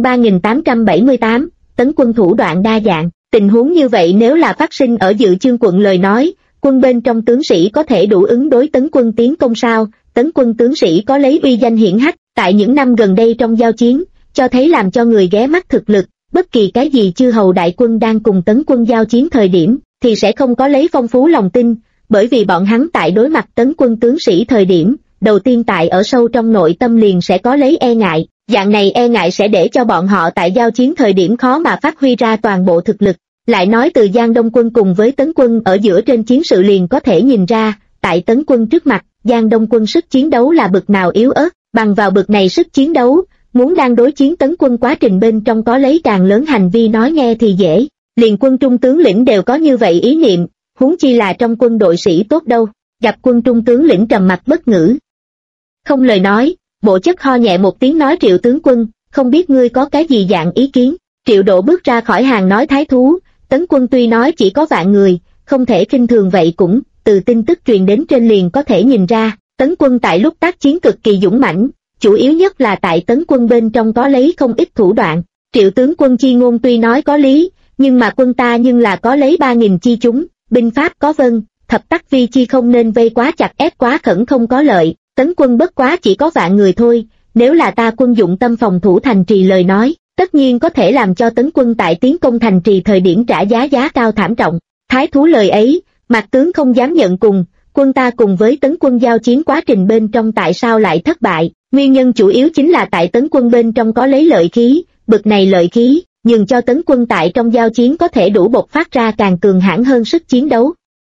3878, tấn quân thủ đoạn đa dạng, tình huống như vậy nếu là phát sinh ở Dự Chương quận lời nói, quân bên trong tướng sĩ có thể đủ ứng đối tấn quân tiến công sao? Tấn quân tướng sĩ có lấy uy danh hiển hách, tại những năm gần đây trong giao chiến, cho thấy làm cho người ghé mắt thực lực, bất kỳ cái gì chư hầu đại quân đang cùng tấn quân giao chiến thời điểm, thì sẽ không có lấy phong phú lòng tin, bởi vì bọn hắn tại đối mặt tấn quân tướng sĩ thời điểm, đầu tiên tại ở sâu trong nội tâm liền sẽ có lấy e ngại, dạng này e ngại sẽ để cho bọn họ tại giao chiến thời điểm khó mà phát huy ra toàn bộ thực lực. Lại nói từ Giang Đông quân cùng với tấn quân ở giữa trên chiến sự liền có thể nhìn ra, tại tấn quân trước mặt, Giang Đông quân sức chiến đấu là bực nào yếu ớt, bằng vào bực này sức chiến đấu, muốn đang đối chiến tấn quân quá trình bên trong có lấy càng lớn hành vi nói nghe thì dễ, liền quân trung tướng lĩnh đều có như vậy ý niệm, huống chi là trong quân đội sĩ tốt đâu. Gặp quân trung tướng lĩnh trầm mặc bất ngữ, không lời nói, bộ chất ho nhẹ một tiếng nói Triệu tướng quân, không biết ngươi có cái gì dạng ý kiến. Triệu Độ bước ra khỏi hàng nói thái thú, tấn quân tuy nói chỉ có vạn người, không thể khinh thường vậy cũng, từ tin tức truyền đến trên liền có thể nhìn ra, tấn quân tại lúc tác chiến cực kỳ dũng mãnh, chủ yếu nhất là tại tấn quân bên trong có lấy không ít thủ đoạn. Triệu tướng quân chi ngôn tuy nói có lý, nhưng mà quân ta nhưng là có lấy 3.000 chi chúng, binh pháp có vân, thập tắc vi chi không nên vây quá chặt ép quá khẩn không có lợi, tấn quân bất quá chỉ có vạn người thôi, nếu là ta quân dụng tâm phòng thủ thành trì lời nói, tất nhiên có thể làm cho tấn quân tại tiến công thành trì thời điểm trả giá cao thảm trọng. Thái thú lời ấy, Mạc tướng không dám nhận cùng, quân ta cùng với tấn quân giao chiến quá trình bên trong tại sao lại thất bại, nguyên nhân chủ yếu chính là tại tấn quân bên trong có lấy lợi khí, bực này lợi khí, nhường cho tấn quân tại trong giao chiến có thể đủ bộc phát ra càng cường hãn hơn sức chiến đấu.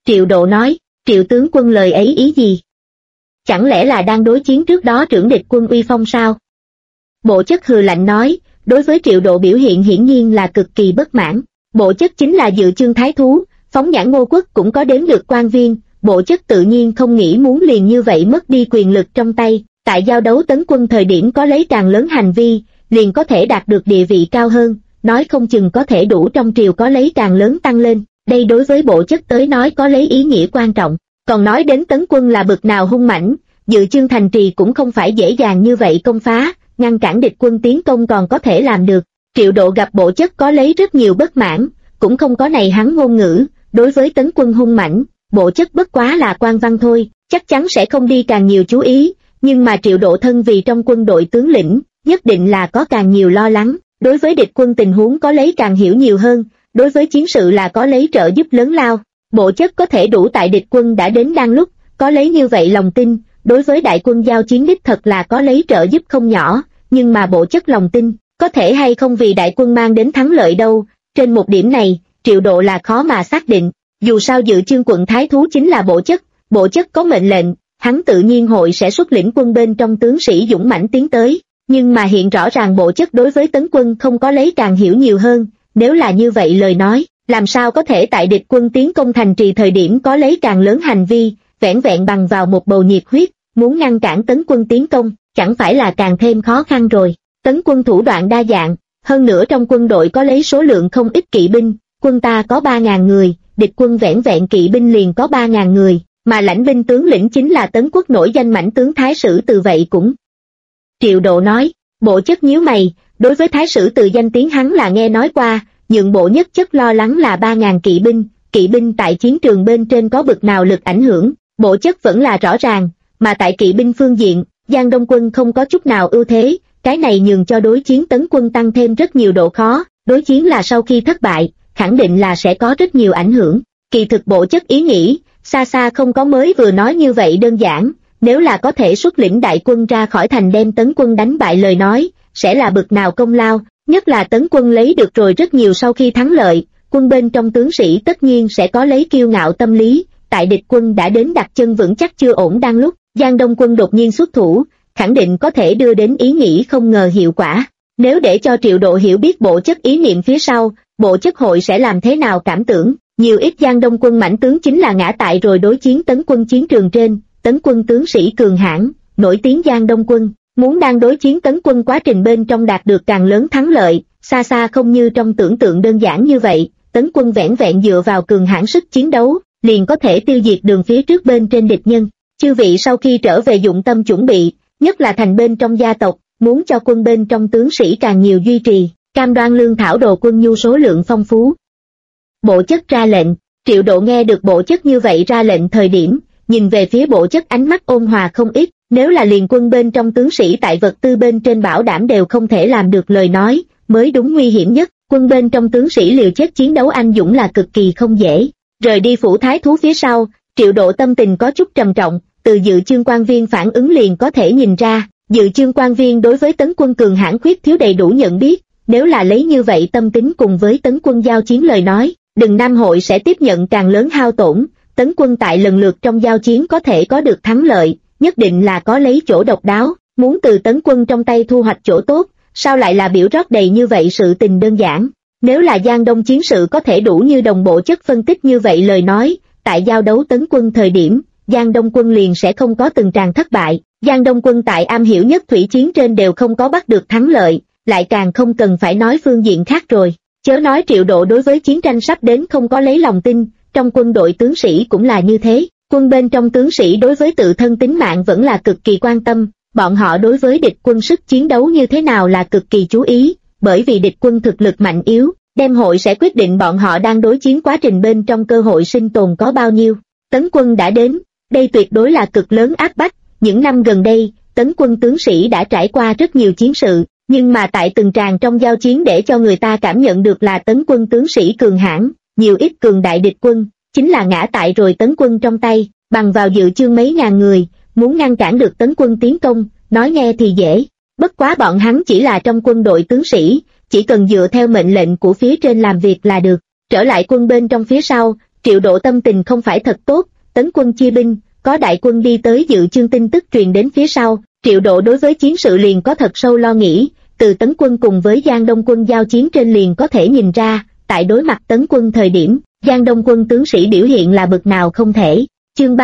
Triệu Độ nói, Triệu tướng quân lời ấy ý gì? Chẳng lẽ là đang đối chiến trước đó trưởng địch quân uy phong sao? Bộ Chất hừ lạnh nói, đối với Triệu Độ biểu hiện hiển nhiên là cực kỳ bất mãn. Bộ Chất chính là Dự Chương thái thú, phóng nhãn Ngô quốc cũng có đến được quan viên, Bộ Chất tự nhiên không nghĩ muốn liền như vậy mất đi quyền lực trong tay, tại giao đấu tấn quân thời điểm có lấy càng lớn hành vi, liền có thể đạt được địa vị cao hơn, nói không chừng có thể đủ trong triều có lấy càng lớn tăng lên, đây đối với Bộ Chất tới nói có lấy ý nghĩa quan trọng. Còn nói đến tấn quân là bực nào hung mãnh, Dự Chương thành trì cũng không phải dễ dàng như vậy công phá, ngăn cản địch quân tiến công còn có thể làm được. Triệu Độ gặp Bộ Chất có lấy rất nhiều bất mãn, cũng không có này hắn ngôn ngữ, đối với tấn quân hung mãnh, Bộ Chất bất quá là quan văn thôi, chắc chắn sẽ không đi càng nhiều chú ý, nhưng mà Triệu Độ thân vì trong quân đội tướng lĩnh, nhất định là có càng nhiều lo lắng, đối với địch quân tình huống có lấy càng hiểu nhiều hơn, đối với chiến sự là có lấy trợ giúp lớn lao. Bộ Chất có thể đủ tại địch quân đã đến đang lúc, có lấy như vậy lòng tin, đối với đại quân giao chiến đích thật là có lấy trợ giúp không nhỏ, nhưng mà Bộ Chất lòng tin, có thể hay không vì đại quân mang đến thắng lợi đâu, trên một điểm này, Triệu Độ là khó mà xác định, dù sao Dự Chương quận thái thú chính là Bộ Chất có mệnh lệnh, hắn tự nhiên hội sẽ xuất lĩnh quân bên trong tướng sĩ dũng mãnh tiến tới, nhưng mà hiện rõ ràng Bộ Chất đối với tấn quân không có lấy càng hiểu nhiều hơn, nếu là như vậy lời nói, làm sao có thể tại địch quân tiến công thành trì thời điểm có lấy càng lớn hành vi, vẻn vẹn bằng vào một bầu nhiệt huyết, muốn ngăn cản tấn quân tiến công, chẳng phải là càng thêm khó khăn rồi. Tấn quân thủ đoạn đa dạng, hơn nữa trong quân đội có lấy số lượng không ít kỵ binh, quân ta có 3.000 người, địch quân vẻn vẹn kỵ binh liền có 3.000 người, mà lãnh binh tướng lĩnh chính là Tấn quốc nổi danh mãnh tướng Thái Sử Từ vậy cũng. Triệu Độ nói, Bộ Chất nhíu mày, đối với Thái Sử Từ danh tiếng hắn là nghe nói qua, nhưng Bộ nhất chất lo lắng là 3.000 kỵ binh tại chiến trường bên trên có bực nào lực ảnh hưởng, Bộ Chất vẫn là rõ ràng, mà tại kỵ binh phương diện, Giang Đông quân không có chút nào ưu thế, cái này nhường cho đối chiến Tấn quân tăng thêm rất nhiều độ khó, đối chiến là sau khi thất bại, khẳng định là sẽ có rất nhiều ảnh hưởng. Kỳ thực Bộ Chất ý nghĩ, xa xa không có mới vừa nói như vậy đơn giản, nếu là có thể xuất lĩnh đại quân ra khỏi thành đem Tấn quân đánh bại lời nói, sẽ là bực nào công lao, nhất là Tấn quân lấy được rồi rất nhiều sau khi thắng lợi, quân bên trong tướng sĩ tất nhiên sẽ có lấy kiêu ngạo tâm lý, tại địch quân đã đến đặt chân vững chắc chưa ổn đang lúc, Giang Đông quân đột nhiên xuất thủ, khẳng định có thể đưa đến ý nghĩ không ngờ hiệu quả. Nếu để cho Triệu Độ hiểu biết Bộ Chất ý niệm phía sau, Bộ Chất hội sẽ làm thế nào cảm tưởng, nhiều ít Giang Đông quân mãnh tướng chính là ngã tại rồi đối chiến Tấn quân chiến trường trên, Tấn quân tướng sĩ cường hãn, nổi tiếng Giang Đông quân, muốn đang đối chiến Tấn quân quá trình bên trong đạt được càng lớn thắng lợi, xa xa không như trong tưởng tượng đơn giản như vậy, Tấn quân vẻn vẹn dựa vào cường hãn sức chiến đấu, liền có thể tiêu diệt đường phía trước bên trên địch nhân. Chư vị sau khi trở về dụng tâm chuẩn bị, nhất là thành bên trong gia tộc, muốn cho quân bên trong tướng sĩ càng nhiều duy trì, cam đoan lương thảo đồ quân nhu số lượng phong phú. Bộ Chất ra lệnh, Triệu Độ nghe được Bộ Chất như vậy ra lệnh thời điểm, nhìn về phía Bộ Chất ánh mắt ôn hòa không ít, nếu là liền quân bên trong tướng sĩ tại vật tư bên trên bảo đảm đều không thể làm được lời nói, mới đúng nguy hiểm nhất, quân bên trong tướng sĩ liều chết chiến đấu anh dũng là cực kỳ không dễ. Rời đi phủ thái thú phía sau, Triệu Độ tâm tình có chút trầm trọng, từ Dự Chương quan viên phản ứng liền có thể nhìn ra, Dự Chương quan viên đối với Tấn quân cường hãn khuyết thiếu đầy đủ nhận biết, nếu là lấy như vậy tâm tính cùng với Tấn quân giao chiến lời nói, đừng Nam hội sẽ tiếp nhận càng lớn hao tổn, Tấn quân tại lần lượt trong giao chiến có thể có được thắng lợi, nhất định là có lấy chỗ độc đáo, muốn từ Tấn quân trong tay thu hoạch chỗ tốt, sao lại là biểu rót đầy như vậy sự tình đơn giản. Nếu là Giang Đông chiến sự có thể đủ như đồng Bộ Chất phân tích như vậy lời nói, tại giao đấu Tấn quân thời điểm, Giang Đông quân liền sẽ không có từng tràng thất bại, Giang Đông quân tại am hiểu nhất thủy chiến trên đều không có bắt được thắng lợi, lại càng không cần phải nói phương diện khác rồi. Chớ nói Triệu Độ đối với chiến tranh sắp đến không có lấy lòng tin, trong quân đội tướng sĩ cũng là như thế, quân bên trong tướng sĩ đối với tự thân tính mạng vẫn là cực kỳ quan tâm, bọn họ đối với địch quân sức chiến đấu như thế nào là cực kỳ chú ý, bởi vì địch quân thực lực mạnh yếu, đem hội sẽ quyết định bọn họ đang đối chiến quá trình bên trong cơ hội sinh tồn có bao nhiêu. Tấn quân đã đến, đây tuyệt đối là cực lớn áp bách, những năm gần đây, Tấn quân tướng sĩ đã trải qua rất nhiều chiến sự, nhưng mà tại từng tràng trong giao chiến để cho người ta cảm nhận được là Tấn quân tướng sĩ cường hãn, nhiều ít cường đại địch quân, chính là ngã tại rồi Tấn quân trong tay, bằng vào Dự Chương mấy ngàn người, muốn ngăn cản được Tấn quân tiến công, nói nghe thì dễ, bất quá bọn hắn chỉ là trong quân đội tướng sĩ, chỉ cần dựa theo mệnh lệnh của phía trên làm việc là được. Trở lại quân bên trong phía sau, Triệu Độ tâm tình không phải thật tốt, tấn quân chia binh, có đại quân đi tới dự chương tin tức truyền đến phía sau, Triệu Độ đối với chiến sự liền có thật sâu lo nghĩ, từ tấn quân cùng với Giang Đông quân giao chiến trên liền có thể nhìn ra, tại đối mặt tấn quân thời điểm, Giang Đông quân tướng sĩ biểu hiện là bực nào không thể. Chương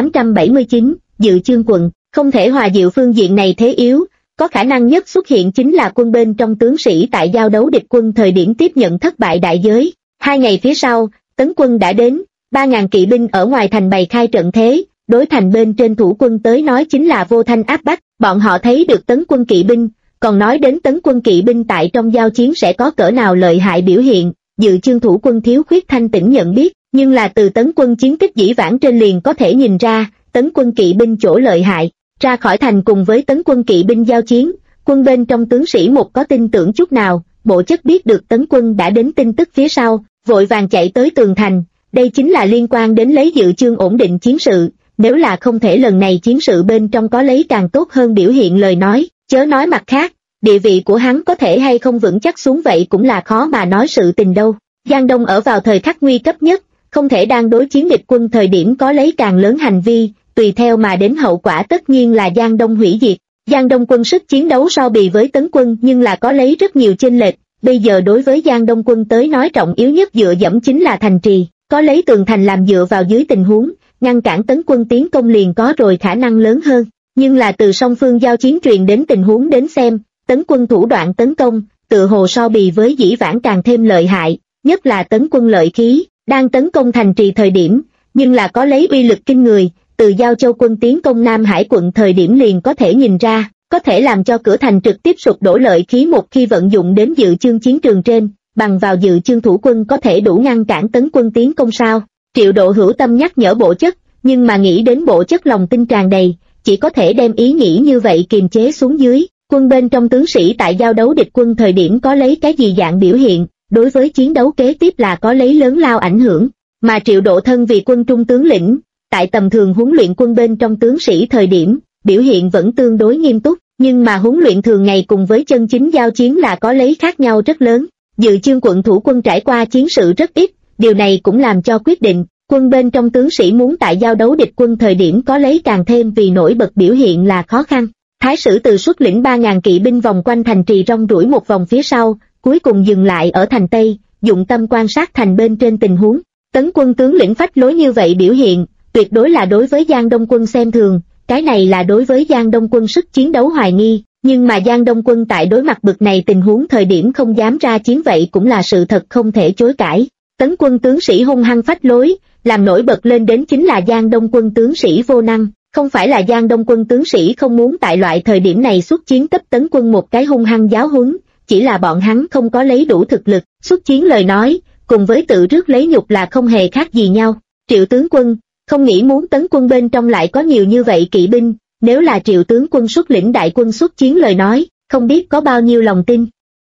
3879, dự chương quận, không thể hòa dịu phương diện này thế yếu, có khả năng nhất xuất hiện chính là quân bên trong tướng sĩ tại giao đấu địch quân thời điểm tiếp nhận thất bại đại giới. 2 ngày phía sau, tấn quân đã đến, 3.000 kỵ binh ở ngoài thành bày khai trận thế, đối thành bên trên thủ quân tới nói chính là vô thanh áp bách, bọn họ thấy được tấn quân kỵ binh, còn nói đến tấn quân kỵ binh tại trong giao chiến sẽ có cỡ nào lợi hại biểu hiện, dự chương thủ quân thiếu khuyết thanh tĩnh nhận biết, nhưng là từ tấn quân chiến tích dĩ vãng trên liền có thể nhìn ra, tấn quân kỵ binh chỗ lợi hại, ra khỏi thành cùng với tấn quân kỵ binh giao chiến, quân bên trong tướng sĩ một có tin tưởng chút nào, bộ chất biết được tấn quân đã đến tin tức phía sau, vội vàng chạy tới tường thành, đây chính là liên quan đến lấy dự chương ổn định chiến sự, nếu là không thể lần này chiến sự bên trong có lấy càng tốt hơn biểu hiện lời nói, chớ nói mặt khác, địa vị của hắn có thể hay không vững chắc xuống vậy cũng là khó mà nói sự tình đâu. Giang Đông ở vào thời khắc nguy cấp nhất, không thể đang đối chiến địch quân thời điểm có lấy càng lớn hành vi, tùy theo mà đến hậu quả tất nhiên là Giang Đông hủy diệt. Giang Đông quân sức chiến đấu so bì với tấn quân nhưng là có lấy rất nhiều chênh lệch, bây giờ đối với Giang Đông quân tới nói trọng yếu nhất dựa dẫm chính là thành trì, có lấy tường thành làm dựa vào dưới tình huống, ngăn cản tấn quân tiến công liền có rồi khả năng lớn hơn, nhưng là từ song phương giao chiến truyền đến tình huống đến xem, tấn quân thủ đoạn tấn công, tự hồ so bì với dĩ vãng càng thêm lợi hại, nhất là tấn quân lợi khí, đang tấn công thành trì thời điểm, nhưng là có lấy uy lực kinh người, từ Giao Châu quân tiến công Nam Hải quận thời điểm liền có thể nhìn ra, có thể làm cho cửa thành trực tiếp sụp đổ lợi khí một khi vận dụng đến dự chương chiến trường trên, bằng vào dự chương thủ quân có thể đủ ngăn cản tấn quân tiến công sao. Triệu Độ hữu tâm nhắc nhở bộ chất, nhưng mà nghĩ đến bộ chất lòng tin tràn đầy, chỉ có thể đem ý nghĩ như vậy kiềm chế xuống dưới. Quân bên trong tướng sĩ tại giao đấu địch quân thời điểm có lấy cái gì dạng biểu hiện, đối với chiến đấu kế tiếp là có lấy lớn lao ảnh hưởng, mà Triệu Độ thân vì quân trung tướng lĩnh, tại tầm thường huấn luyện quân bên trong tướng sĩ thời điểm, biểu hiện vẫn tương đối nghiêm túc, nhưng mà huấn luyện thường ngày cùng với chân chính giao chiến là có lấy khác nhau rất lớn. Dự chương quận thủ quân trải qua chiến sự rất ít, điều này cũng làm cho quyết định, quân bên trong tướng sĩ muốn tại giao đấu địch quân thời điểm có lấy càng thêm vì nổi bật biểu hiện là khó khăn. Thái sử từ xuất lĩnh 3.000 kỵ binh vòng quanh thành trì rong ruổi một vòng phía sau, cuối cùng dừng lại ở thành Tây, dụng tâm quan sát thành bên trên tình huống. Tấn quân tướng lĩnh phách lối như vậy biểu hiện, tuyệt đối là đối với Giang Đông quân xem thường, cái này là đối với Giang Đông quân sức chiến đấu hoài nghi, nhưng mà Giang Đông quân tại đối mặt bực này tình huống thời điểm không dám ra chiến vậy cũng là sự thật không thể chối cãi. Tấn quân tướng sĩ hung hăng phách lối, làm nổi bật lên đến chính là Giang Đông quân tướng sĩ vô năng, không phải là Giang Đông quân tướng sĩ không muốn tại loại thời điểm này xuất chiến cấp tấn quân một cái hung hăng giáo huấn, chỉ là bọn hắn không có lấy đủ thực lực, xuất chiến lời nói, cùng với tự rước lấy nhục là không hề khác gì nhau. Triệu tướng quân, không nghĩ muốn tấn quân bên trong lại có nhiều như vậy kỵ binh, nếu là Triệu tướng quân xuất lĩnh đại quân xuất chiến lời nói, không biết có bao nhiêu lòng tin.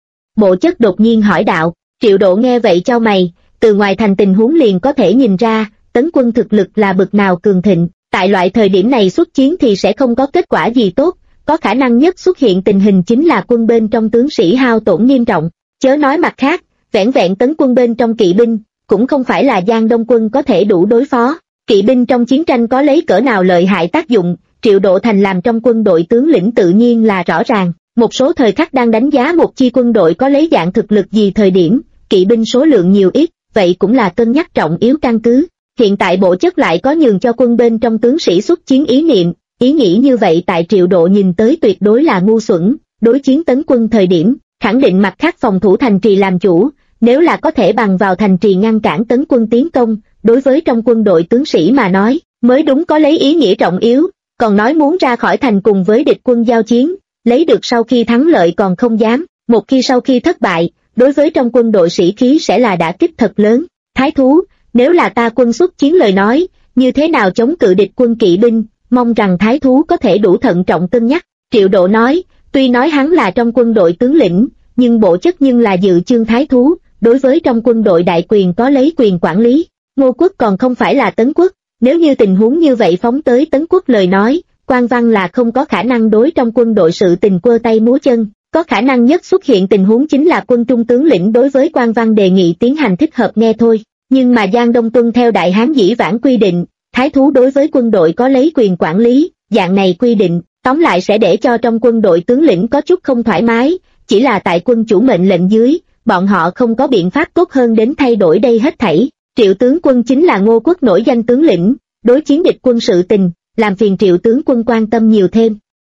Bộ chất đột nhiên hỏi đạo. Triệu Độ nghe vậy chau mày, từ ngoài thành tình huống liền có thể nhìn ra, tấn quân thực lực là bực nào cường thịnh, tại loại thời điểm này xuất chiến thì sẽ không có kết quả gì tốt, có khả năng nhất xuất hiện tình hình chính là quân bên trong tướng sĩ hao tổn nghiêm trọng, chớ nói mặt khác, vẻn vẹn tấn quân bên trong kỵ binh, cũng không phải là Giang Đông quân có thể đủ đối phó, kỵ binh trong chiến tranh có lấy cỡ nào lợi hại tác dụng, Triệu Độ thành làm trong quân đội tướng lĩnh tự nhiên là rõ ràng, một số thời khắc đang đánh giá một chi quân đội có lấy dạng thực lực gì thời điểm, kỵ binh số lượng nhiều ít, vậy cũng là cân nhắc trọng yếu căn cứ. Hiện tại bộ chất lại có nhường cho quân bên trong tướng sĩ xuất chiến ý niệm, ý nghĩ như vậy tại Triệu Độ nhìn tới tuyệt đối là ngu xuẩn, đối chiến tấn quân thời điểm, khẳng định mặt khác phòng thủ thành trì làm chủ, nếu là có thể bằng vào thành trì ngăn cản tấn quân tiến công, đối với trong quân đội tướng sĩ mà nói, mới đúng có lấy ý nghĩa trọng yếu, còn nói muốn ra khỏi thành cùng với địch quân giao chiến, lấy được sau khi thắng lợi còn không dám, một khi sau khi thất bại, đối với trong quân đội sĩ khí sẽ là đả kích thật lớn. Thái thú, nếu là ta quân xuất chiến lời nói, như thế nào chống cự địch quân kỵ binh, mong rằng thái thú có thể đủ thận trọng cân nhắc. Triệu Độ nói, tuy nói hắn là trong quân đội tướng lĩnh, nhưng bộ chất nhưng là dự chương thái thú, đối với trong quân đội đại quyền có lấy quyền quản lý. Ngô quốc còn không phải là Tấn quốc, nếu như tình huống như vậy phóng tới Tấn quốc lời nói, Quan Văn là không có khả năng đối trong quân đội sự tình quơ tay múa chân, có khả năng nhất xuất hiện tình huống chính là quân trung tướng lĩnh đối với Quan Văn đề nghị tiến hành thích hợp nghe thôi. Nhưng mà Giang Đông tuân theo Đại Hán dĩ vãng quy định, thái thú đối với quân đội có lấy quyền quản lý, dạng này quy định, tóm lại sẽ để cho trong quân đội tướng lĩnh có chút không thoải mái, chỉ là tại quân chủ mệnh lệnh dưới, bọn họ không có biện pháp tốt hơn đến thay đổi đây hết thảy. Triệu tướng quân chính là Ngô Quốc nổi danh tướng lĩnh, đối chiến địch quân sự tình, làm phiền Triệu tướng quân quan tâm nhiều thêm.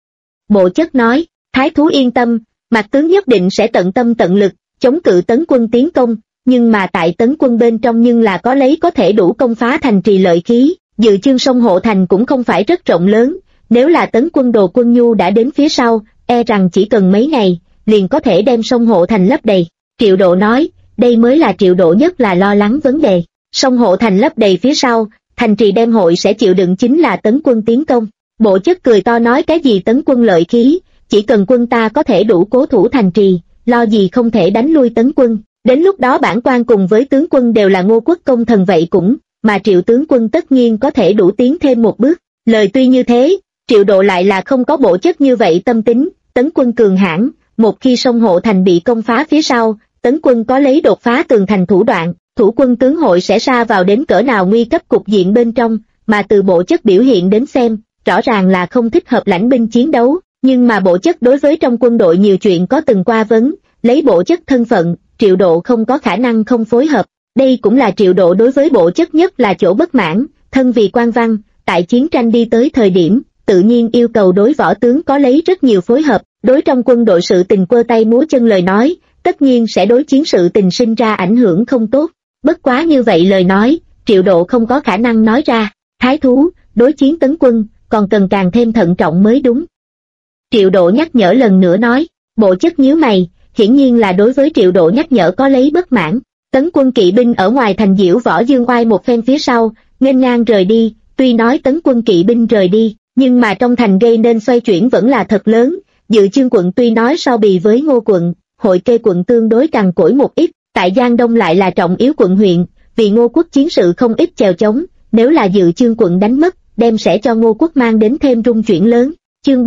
Bộ Chất nói, thái thú yên tâm, Mạc tướng nhất định sẽ tận tâm tận lực, chống cự tấn quân tiến công, nhưng mà tại tấn quân bên trong nhưng là có lấy có thể đủ công phá thành trì lợi khí, dự chương sông Hộ Thành cũng không phải rất rộng lớn, nếu là tấn quân đồ quân nhu đã đến phía sau, e rằng chỉ cần mấy ngày, liền có thể đem sông Hộ Thành lấp đầy. Triệu Độ nói, đây mới là Triệu Độ nhất là lo lắng vấn đề, sông Hộ Thành lấp đầy phía sau, thành trì đem hội sẽ chịu đựng chính là tấn quân tiến công. Bộ Chất cười to nói cái gì tấn quân lợi khí, chỉ cần quân ta có thể đủ cố thủ thành trì, lo gì không thể đánh lui tấn quân. Đến lúc đó bản quan cùng với tướng quân đều là Ngô Quốc công thần vậy cũng, mà Triệu tướng quân tất nhiên có thể đủ tiến thêm một bước. Lời tuy như thế, Triệu Độ lại là không có Bộ Chất như vậy tâm tính, tấn quân cường hãn, một khi sông Hộ Thành bị công phá phía sau, tấn quân có lấy đột phá tường thành thủ đoạn, thủ quân tướng hội sẽ sa vào đến cỡ nào nguy cấp cục diện bên trong, mà từ Bộ Chất biểu hiện đến xem, rõ ràng là không thích hợp lãnh binh chiến đấu, nhưng mà Bộ Chất đối với trong quân đội nhiều chuyện có từng qua vấn, lấy Bộ Chất thân phận, Triệu Độ không có khả năng không phối hợp, đây cũng là Triệu Độ đối với Bộ Chất nhất là chỗ bất mãn, thân vì quan văn, tại chiến tranh đi tới thời điểm, tự nhiên yêu cầu đối võ tướng có lấy rất nhiều phối hợp, đối trong quân đội sự tình quơ tay múa chân lời nói, tất nhiên sẽ đối chiến sự tình sinh ra ảnh hưởng không tốt, bất quá như vậy lời nói, Triệu Độ không có khả năng nói ra, thái thú, đối chiến tấn quân, còn cần càng thêm thận trọng mới đúng. Triệu Độ nhắc nhở lần nữa nói, Bộ Chất nhíu mày, hiển nhiên là đối với Triệu Độ nhắc nhở có lấy bất mãn. Tấn quân kỵ binh ở ngoài thành diễu võ dương oai một phen phía sau, nghênh ngang rời đi, tuy nói tấn quân kỵ binh rời đi, nhưng mà trong thành gây nên xoay chuyển vẫn là thật lớn. Dự Chương quận tuy nói so bì với Ngô quận, Hội Kê quận tương đối cằn cỗi một ít, tại Giang Đông lại là trọng yếu quận huyện, vì Ngô Quốc chiến sự không ít chèo chống, nếu là Dự Chương quận đánh mất, đem sẽ cho Ngô Quốc mang đến thêm rung chuyển lớn. Chương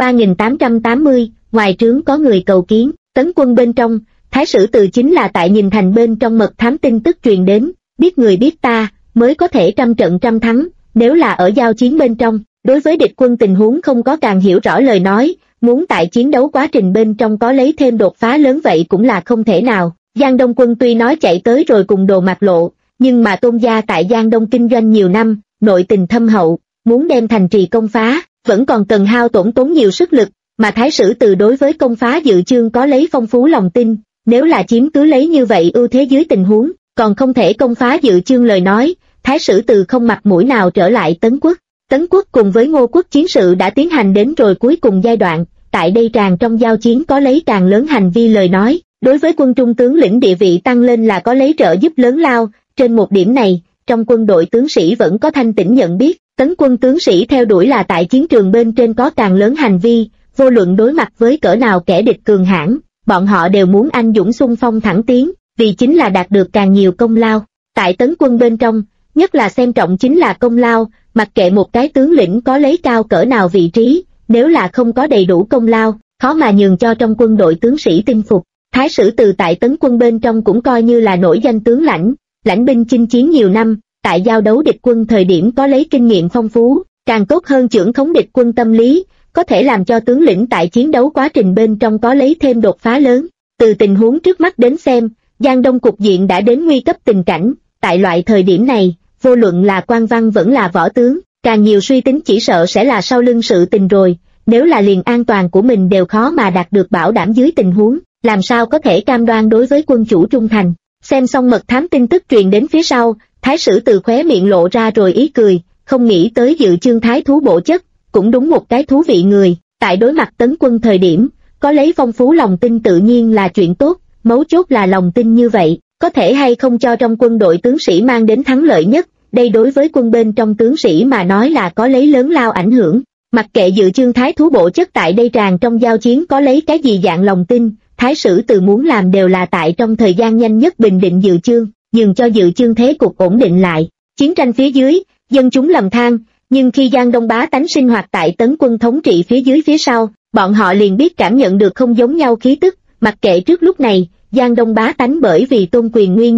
3880, ngoài trướng có người cầu kiến, tấn quân bên trong, Thái sử Từ chính là tại nhìn thành bên trong mật thám tin tức truyền đến, biết người biết ta, mới có thể trăm trận trăm thắng, nếu là ở giao chiến bên trong, đối với địch quân tình huống không có càng hiểu rõ lời nói, muốn tại chiến đấu quá trình bên trong có lấy thêm đột phá lớn vậy cũng là không thể nào. Giang Đông quân tuy nói chạy tới rồi cùng Đồ Mạc Lộ, nhưng mà Tôn gia tại Giang Đông kinh doanh nhiều năm, nội tình thâm hậu, muốn đem thành trì công phá, vẫn còn cần hao tổn nhiều sức lực, mà Thái sử Từ đối với công phá Dự Chương có lấy phong phú lòng tin, nếu là chiếm cứ lấy như vậy ưu thế dưới tình huống, còn không thể công phá Dự Chương lời nói, Thái sử Từ không mặt mũi nào trở lại Tấn Quốc. Tấn Quốc cùng với Ngô Quốc chiến sự đã tiến hành đến rồi cuối cùng giai đoạn, tại đây tràn trong giao chiến có lấy càng lớn hành vi lời nói, đối với quân trung tướng lĩnh địa vị tăng lên là có lấy trợ giúp lớn lao, trên một điểm này, trong quân đội tướng sĩ vẫn có thanh tỉnh nhận biết, tấn quân tướng sĩ theo đuổi là tại chiến trường bên trên có càng lớn hành vi, vô luận đối mặt với cỡ nào kẻ địch cường hãn, bọn họ đều muốn anh dũng xung phong thẳng tiến, vì chính là đạt được càng nhiều công lao. Tại tấn quân bên trong, nhất là xem trọng chính là công lao, mặc kệ một cái tướng lĩnh có lấy cao cỡ nào vị trí, nếu là không có đầy đủ công lao, khó mà nhường cho trong quân đội tướng sĩ tin phục. Thái sử Từ tại tấn quân bên trong cũng coi như là nổi danh tướng lãnh, lãnh binh chinh chiến nhiều năm, tại giao đấu địch quân thời điểm có lấy kinh nghiệm phong phú, càng tốt hơn chưởng khống địch quân tâm lý, có thể làm cho tướng lĩnh tại chiến đấu quá trình bên trong có lấy thêm đột phá lớn. Từ tình huống trước mắt đến xem, Giang Đông cục diện đã đến nguy cấp tình cảnh, tại loại thời điểm này, vô luận là quan văn vẫn là võ tướng, càng nhiều suy tính chỉ sợ sẽ là sau lưng sự tình rồi, nếu là liền an toàn của mình đều khó mà đạt được bảo đảm dưới tình huống, làm sao có thể cam đoan đối với quân chủ trung thành. Xem xong mật thám tin tức truyền đến phía sau, Thái sử Từ khóe miệng lộ ra rồi ý cười, không nghĩ tới Dự Chương thái thú Bộ Chất, cũng đúng một cái thú vị người, tại đối mặt tấn quân thời điểm, có lấy phong phú lòng tin tự nhiên là chuyện tốt, mấu chốt là lòng tin như vậy, có thể hay không cho trong quân đội tướng sĩ mang đến thắng lợi nhất, đây đối với quân bên trong tướng sĩ mà nói là có lấy lớn lao ảnh hưởng. Mặc kệ Dự Chương thái thú Bộ Chất tại đây tràn trong giao chiến có lấy cái gì dạng lòng tin, Thái sử Từ muốn làm đều là tại trong thời gian nhanh nhất bình định Dự Chương, nhường cho Dự Chương thế cục ổn định lại. Chiến tranh phía dưới, dân chúng lầm than, nhưng khi Giang Đông bá tánh sinh hoạt tại tấn quân thống trị phía dưới phía sau, bọn họ liền biết cảm nhận được không giống nhau khí tức, mặc kệ trước lúc này, Giang Đông bá tánh bởi vì tôn quyền nguyên nhân,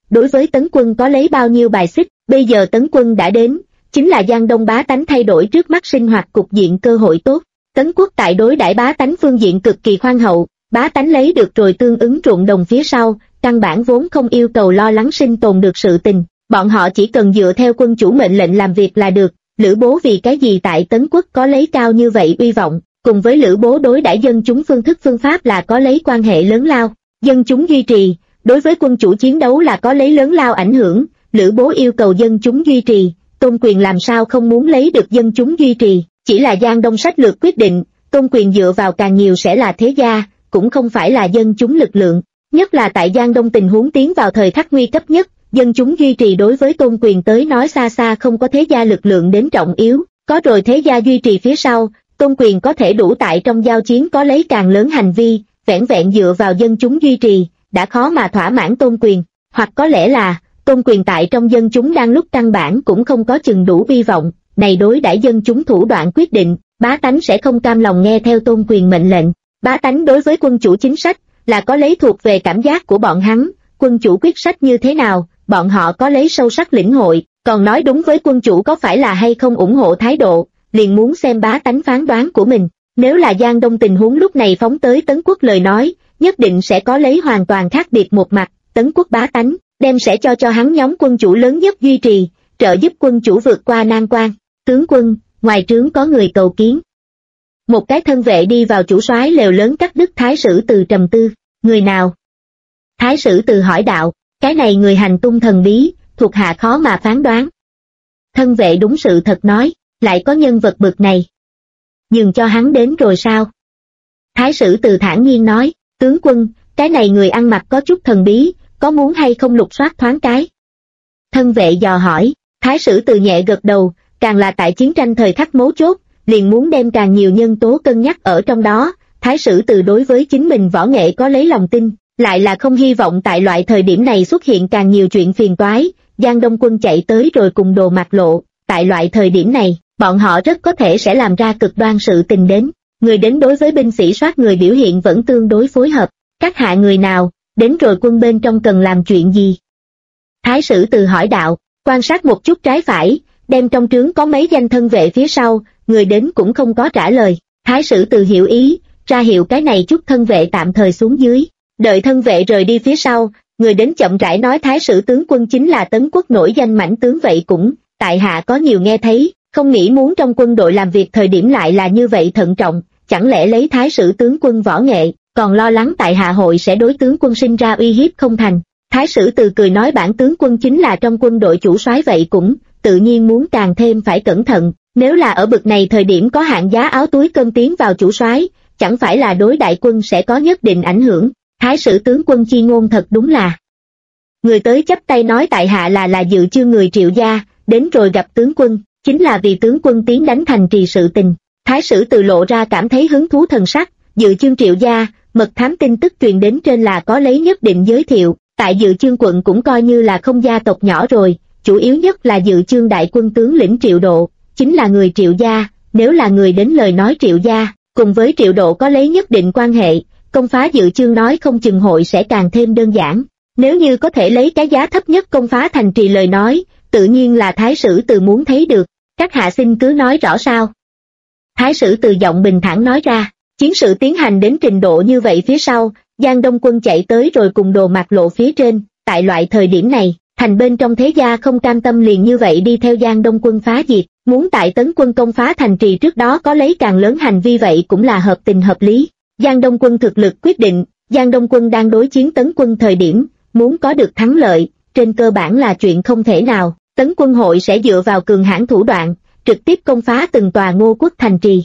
đối với Tấn Quân có lấy bao nhiêu bài xích. Bây giờ Tấn Quân đã đến, chính là Giang Đông bá tánh thay đổi trước mắt sinh hoạt cục diện cơ hội tốt. Tấn Quốc tại đối đãi bá tánh phương diện cực kỳ khoan hậu, bá tánh lấy được rồi tương ứng ruộng đồng phía sau, căn bản vốn không yêu cầu lo lắng sinh tồn được sự tình, bọn họ chỉ cần dựa theo quân chủ mệnh lệnh làm việc là được. Lữ Bố vì cái gì tại Tấn Quốc có lấy cao như vậy uy vọng, cùng với Lữ Bố đối đãi dân chúng phương pháp là có lấy quan hệ lớn lao, dân chúng duy trì, đối với quân chủ chiến đấu là có lấy lớn lao ảnh hưởng. Lữ Bố yêu cầu dân chúng duy trì, Tôn Quyền làm sao không muốn lấy được dân chúng duy trì, chỉ là Giang Đông sách lược quyết định, Tôn Quyền dựa vào càng nhiều sẽ là thế gia, cũng không phải là dân chúng lực lượng, nhất là tại Giang Đông tình huống tiến vào thời khắc nguy cấp nhất, dân chúng duy trì đối với Tôn Quyền tới nói xa xa không có thế gia lực lượng đến trọng yếu, có rồi thế gia duy trì phía sau, Tôn Quyền có thể đủ tại trong giao chiến có lấy càng lớn hành vi, vẻn vẹn dựa vào dân chúng duy trì, đã khó mà thỏa mãn Tôn Quyền, hoặc có lẽ là Tôn Quyền tại trong dân chúng đang lúc căn bản cũng không có chừng đủ hy vọng, này đối đãi dân chúng thủ đoạn quyết định, bá tánh sẽ không cam lòng nghe theo Tôn Quyền mệnh lệnh. Bá tánh đối với quân chủ chính sách là có lấy thuộc về cảm giác của bọn hắn, quân chủ quyết sách như thế nào, bọn họ có lấy sâu sắc lĩnh hội, còn nói đúng với quân chủ có phải là hay không ủng hộ thái độ, liền muốn xem bá tánh phán đoán của mình. Nếu là Giang Đông tình huống lúc này phóng tới Tấn Quốc lời nói, nhất định sẽ có lấy hoàn toàn khác biệt một mặt, Tấn Quốc bá tánh đem sẽ cho hắn nhóm quân chủ lớn nhất duy trì, trợ giúp quân chủ vượt qua nan quan. Tướng quân, ngoài trướng có người cầu kiến. Một cái thân vệ đi vào chủ soái lều lớn cắt đứt Thái Sử Từ trầm tư. Người nào? Thái Sử Từ hỏi đạo. Cái này người hành tung thần bí, thuộc hạ khó mà phán đoán. Thân vệ đúng sự thật nói. Lại có nhân vật bực này. Nhường cho hắn đến rồi sao? Thái Sử Từ thản nhiên nói. Tướng quân, cái này người ăn mặc có chút thần bí, có muốn hay không lục soát thoáng cái? Thân vệ dò hỏi. Thái Sử Từ nhẹ gật đầu, càng là tại chiến tranh thời khắc mấu chốt, liền muốn đem càng nhiều nhân tố cân nhắc ở trong đó. Thái Sử Từ đối với chính mình võ nghệ có lấy lòng tin, lại là không hy vọng tại loại thời điểm này xuất hiện càng nhiều chuyện phiền toái. Giang Đông quân chạy tới rồi cùng Đồ Mạt Lộ, tại loại thời điểm này, bọn họ rất có thể sẽ làm ra cực đoan sự tình đến. Người đến đối với binh sĩ soát người biểu hiện vẫn tương đối phối hợp. Các hạ người nào, đến rồi quân bên trong cần làm chuyện gì? Thái Sử Từ hỏi đạo, quan sát một chút trái phải, đem trong trướng có mấy danh thân vệ phía sau, người đến cũng không có trả lời. Thái Sử Từ hiểu ý, ra hiệu cái này chút thân vệ tạm thời xuống dưới. Đợi thân vệ rời đi phía sau, người đến chậm rãi nói Thái Sử tướng quân chính là Tấn Quốc nổi danh mãnh tướng vậy cũng, tại hạ có nhiều nghe thấy, không nghĩ muốn trong quân đội làm việc thời điểm lại là như vậy thận trọng, chẳng lẽ lấy Thái Sử tướng quân võ nghệ, còn lo lắng tại hạ hội sẽ đối tướng quân sinh ra uy hiếp không thành. Thái Sử Từ cười nói bản tướng quân chính là trong quân đội chủ soái vậy cũng, tự nhiên muốn càng thêm phải cẩn thận, nếu là ở bực này thời điểm có hạng giá áo túi cơm tiến vào chủ soái, chẳng phải là đối đại quân sẽ có nhất định ảnh hưởng. Thái Sử tướng quân chi ngôn thật đúng là. Người tới chắp tay nói tại hạ là Dự Chương người Triệu gia, đến rồi gặp tướng quân, chính là vì tướng quân tiến đánh thành trì sự tình. Thái Sử Từ lộ ra cảm thấy hứng thú thần sắc, Dự Chương Triệu gia, mật thám tin tức truyền đến trên là có lấy nhất định giới thiệu, tại Dự Chương quận cũng coi như là không gia tộc nhỏ rồi, chủ yếu nhất là Dự Chương đại quân tướng lĩnh Triệu Độ, chính là người Triệu gia, nếu là người đến lời nói Triệu gia, cùng với Triệu Độ có lấy nhất định quan hệ, công phá Dự Chương nói không chừng hội sẽ càng thêm đơn giản. Nếu như có thể lấy cái giá thấp nhất công phá thành trì lời nói, tự nhiên là Thái Sử Từ muốn thấy được, các hạ xin cứ nói rõ sao. Thái Sử Từ giọng bình thản nói ra, chiến sự tiến hành đến trình độ như vậy phía sau, Giang Đông quân chạy tới rồi cùng Đồ Mạt Lộ phía trên, tại loại thời điểm này, thành bên trong thế gia không cam tâm liền như vậy đi theo Giang Đông quân phá diệt, muốn tại Tấn quân công phá thành trì trước đó có lấy càng lớn hành vi vậy cũng là hợp tình hợp lý. Giang Đông quân thực lực quyết định, Giang Đông quân đang đối chiến Tấn quân thời điểm, muốn có được thắng lợi, trên cơ bản là chuyện không thể nào, Tấn quân hội sẽ dựa vào cường hãn thủ đoạn, trực tiếp công phá từng tòa Ngô quốc thành trì.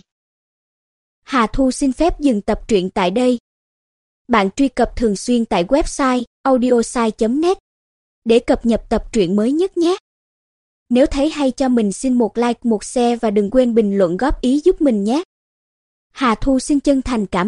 Hà Thu xin phép dừng tập truyện tại đây. Bạn truy cập thường xuyên tại website audiosai.net để cập nhật tập truyện mới nhất nhé. Nếu thấy hay cho mình xin một like, một share và đừng quên bình luận góp ý giúp mình nhé. Hà Thu xin chân thành cảm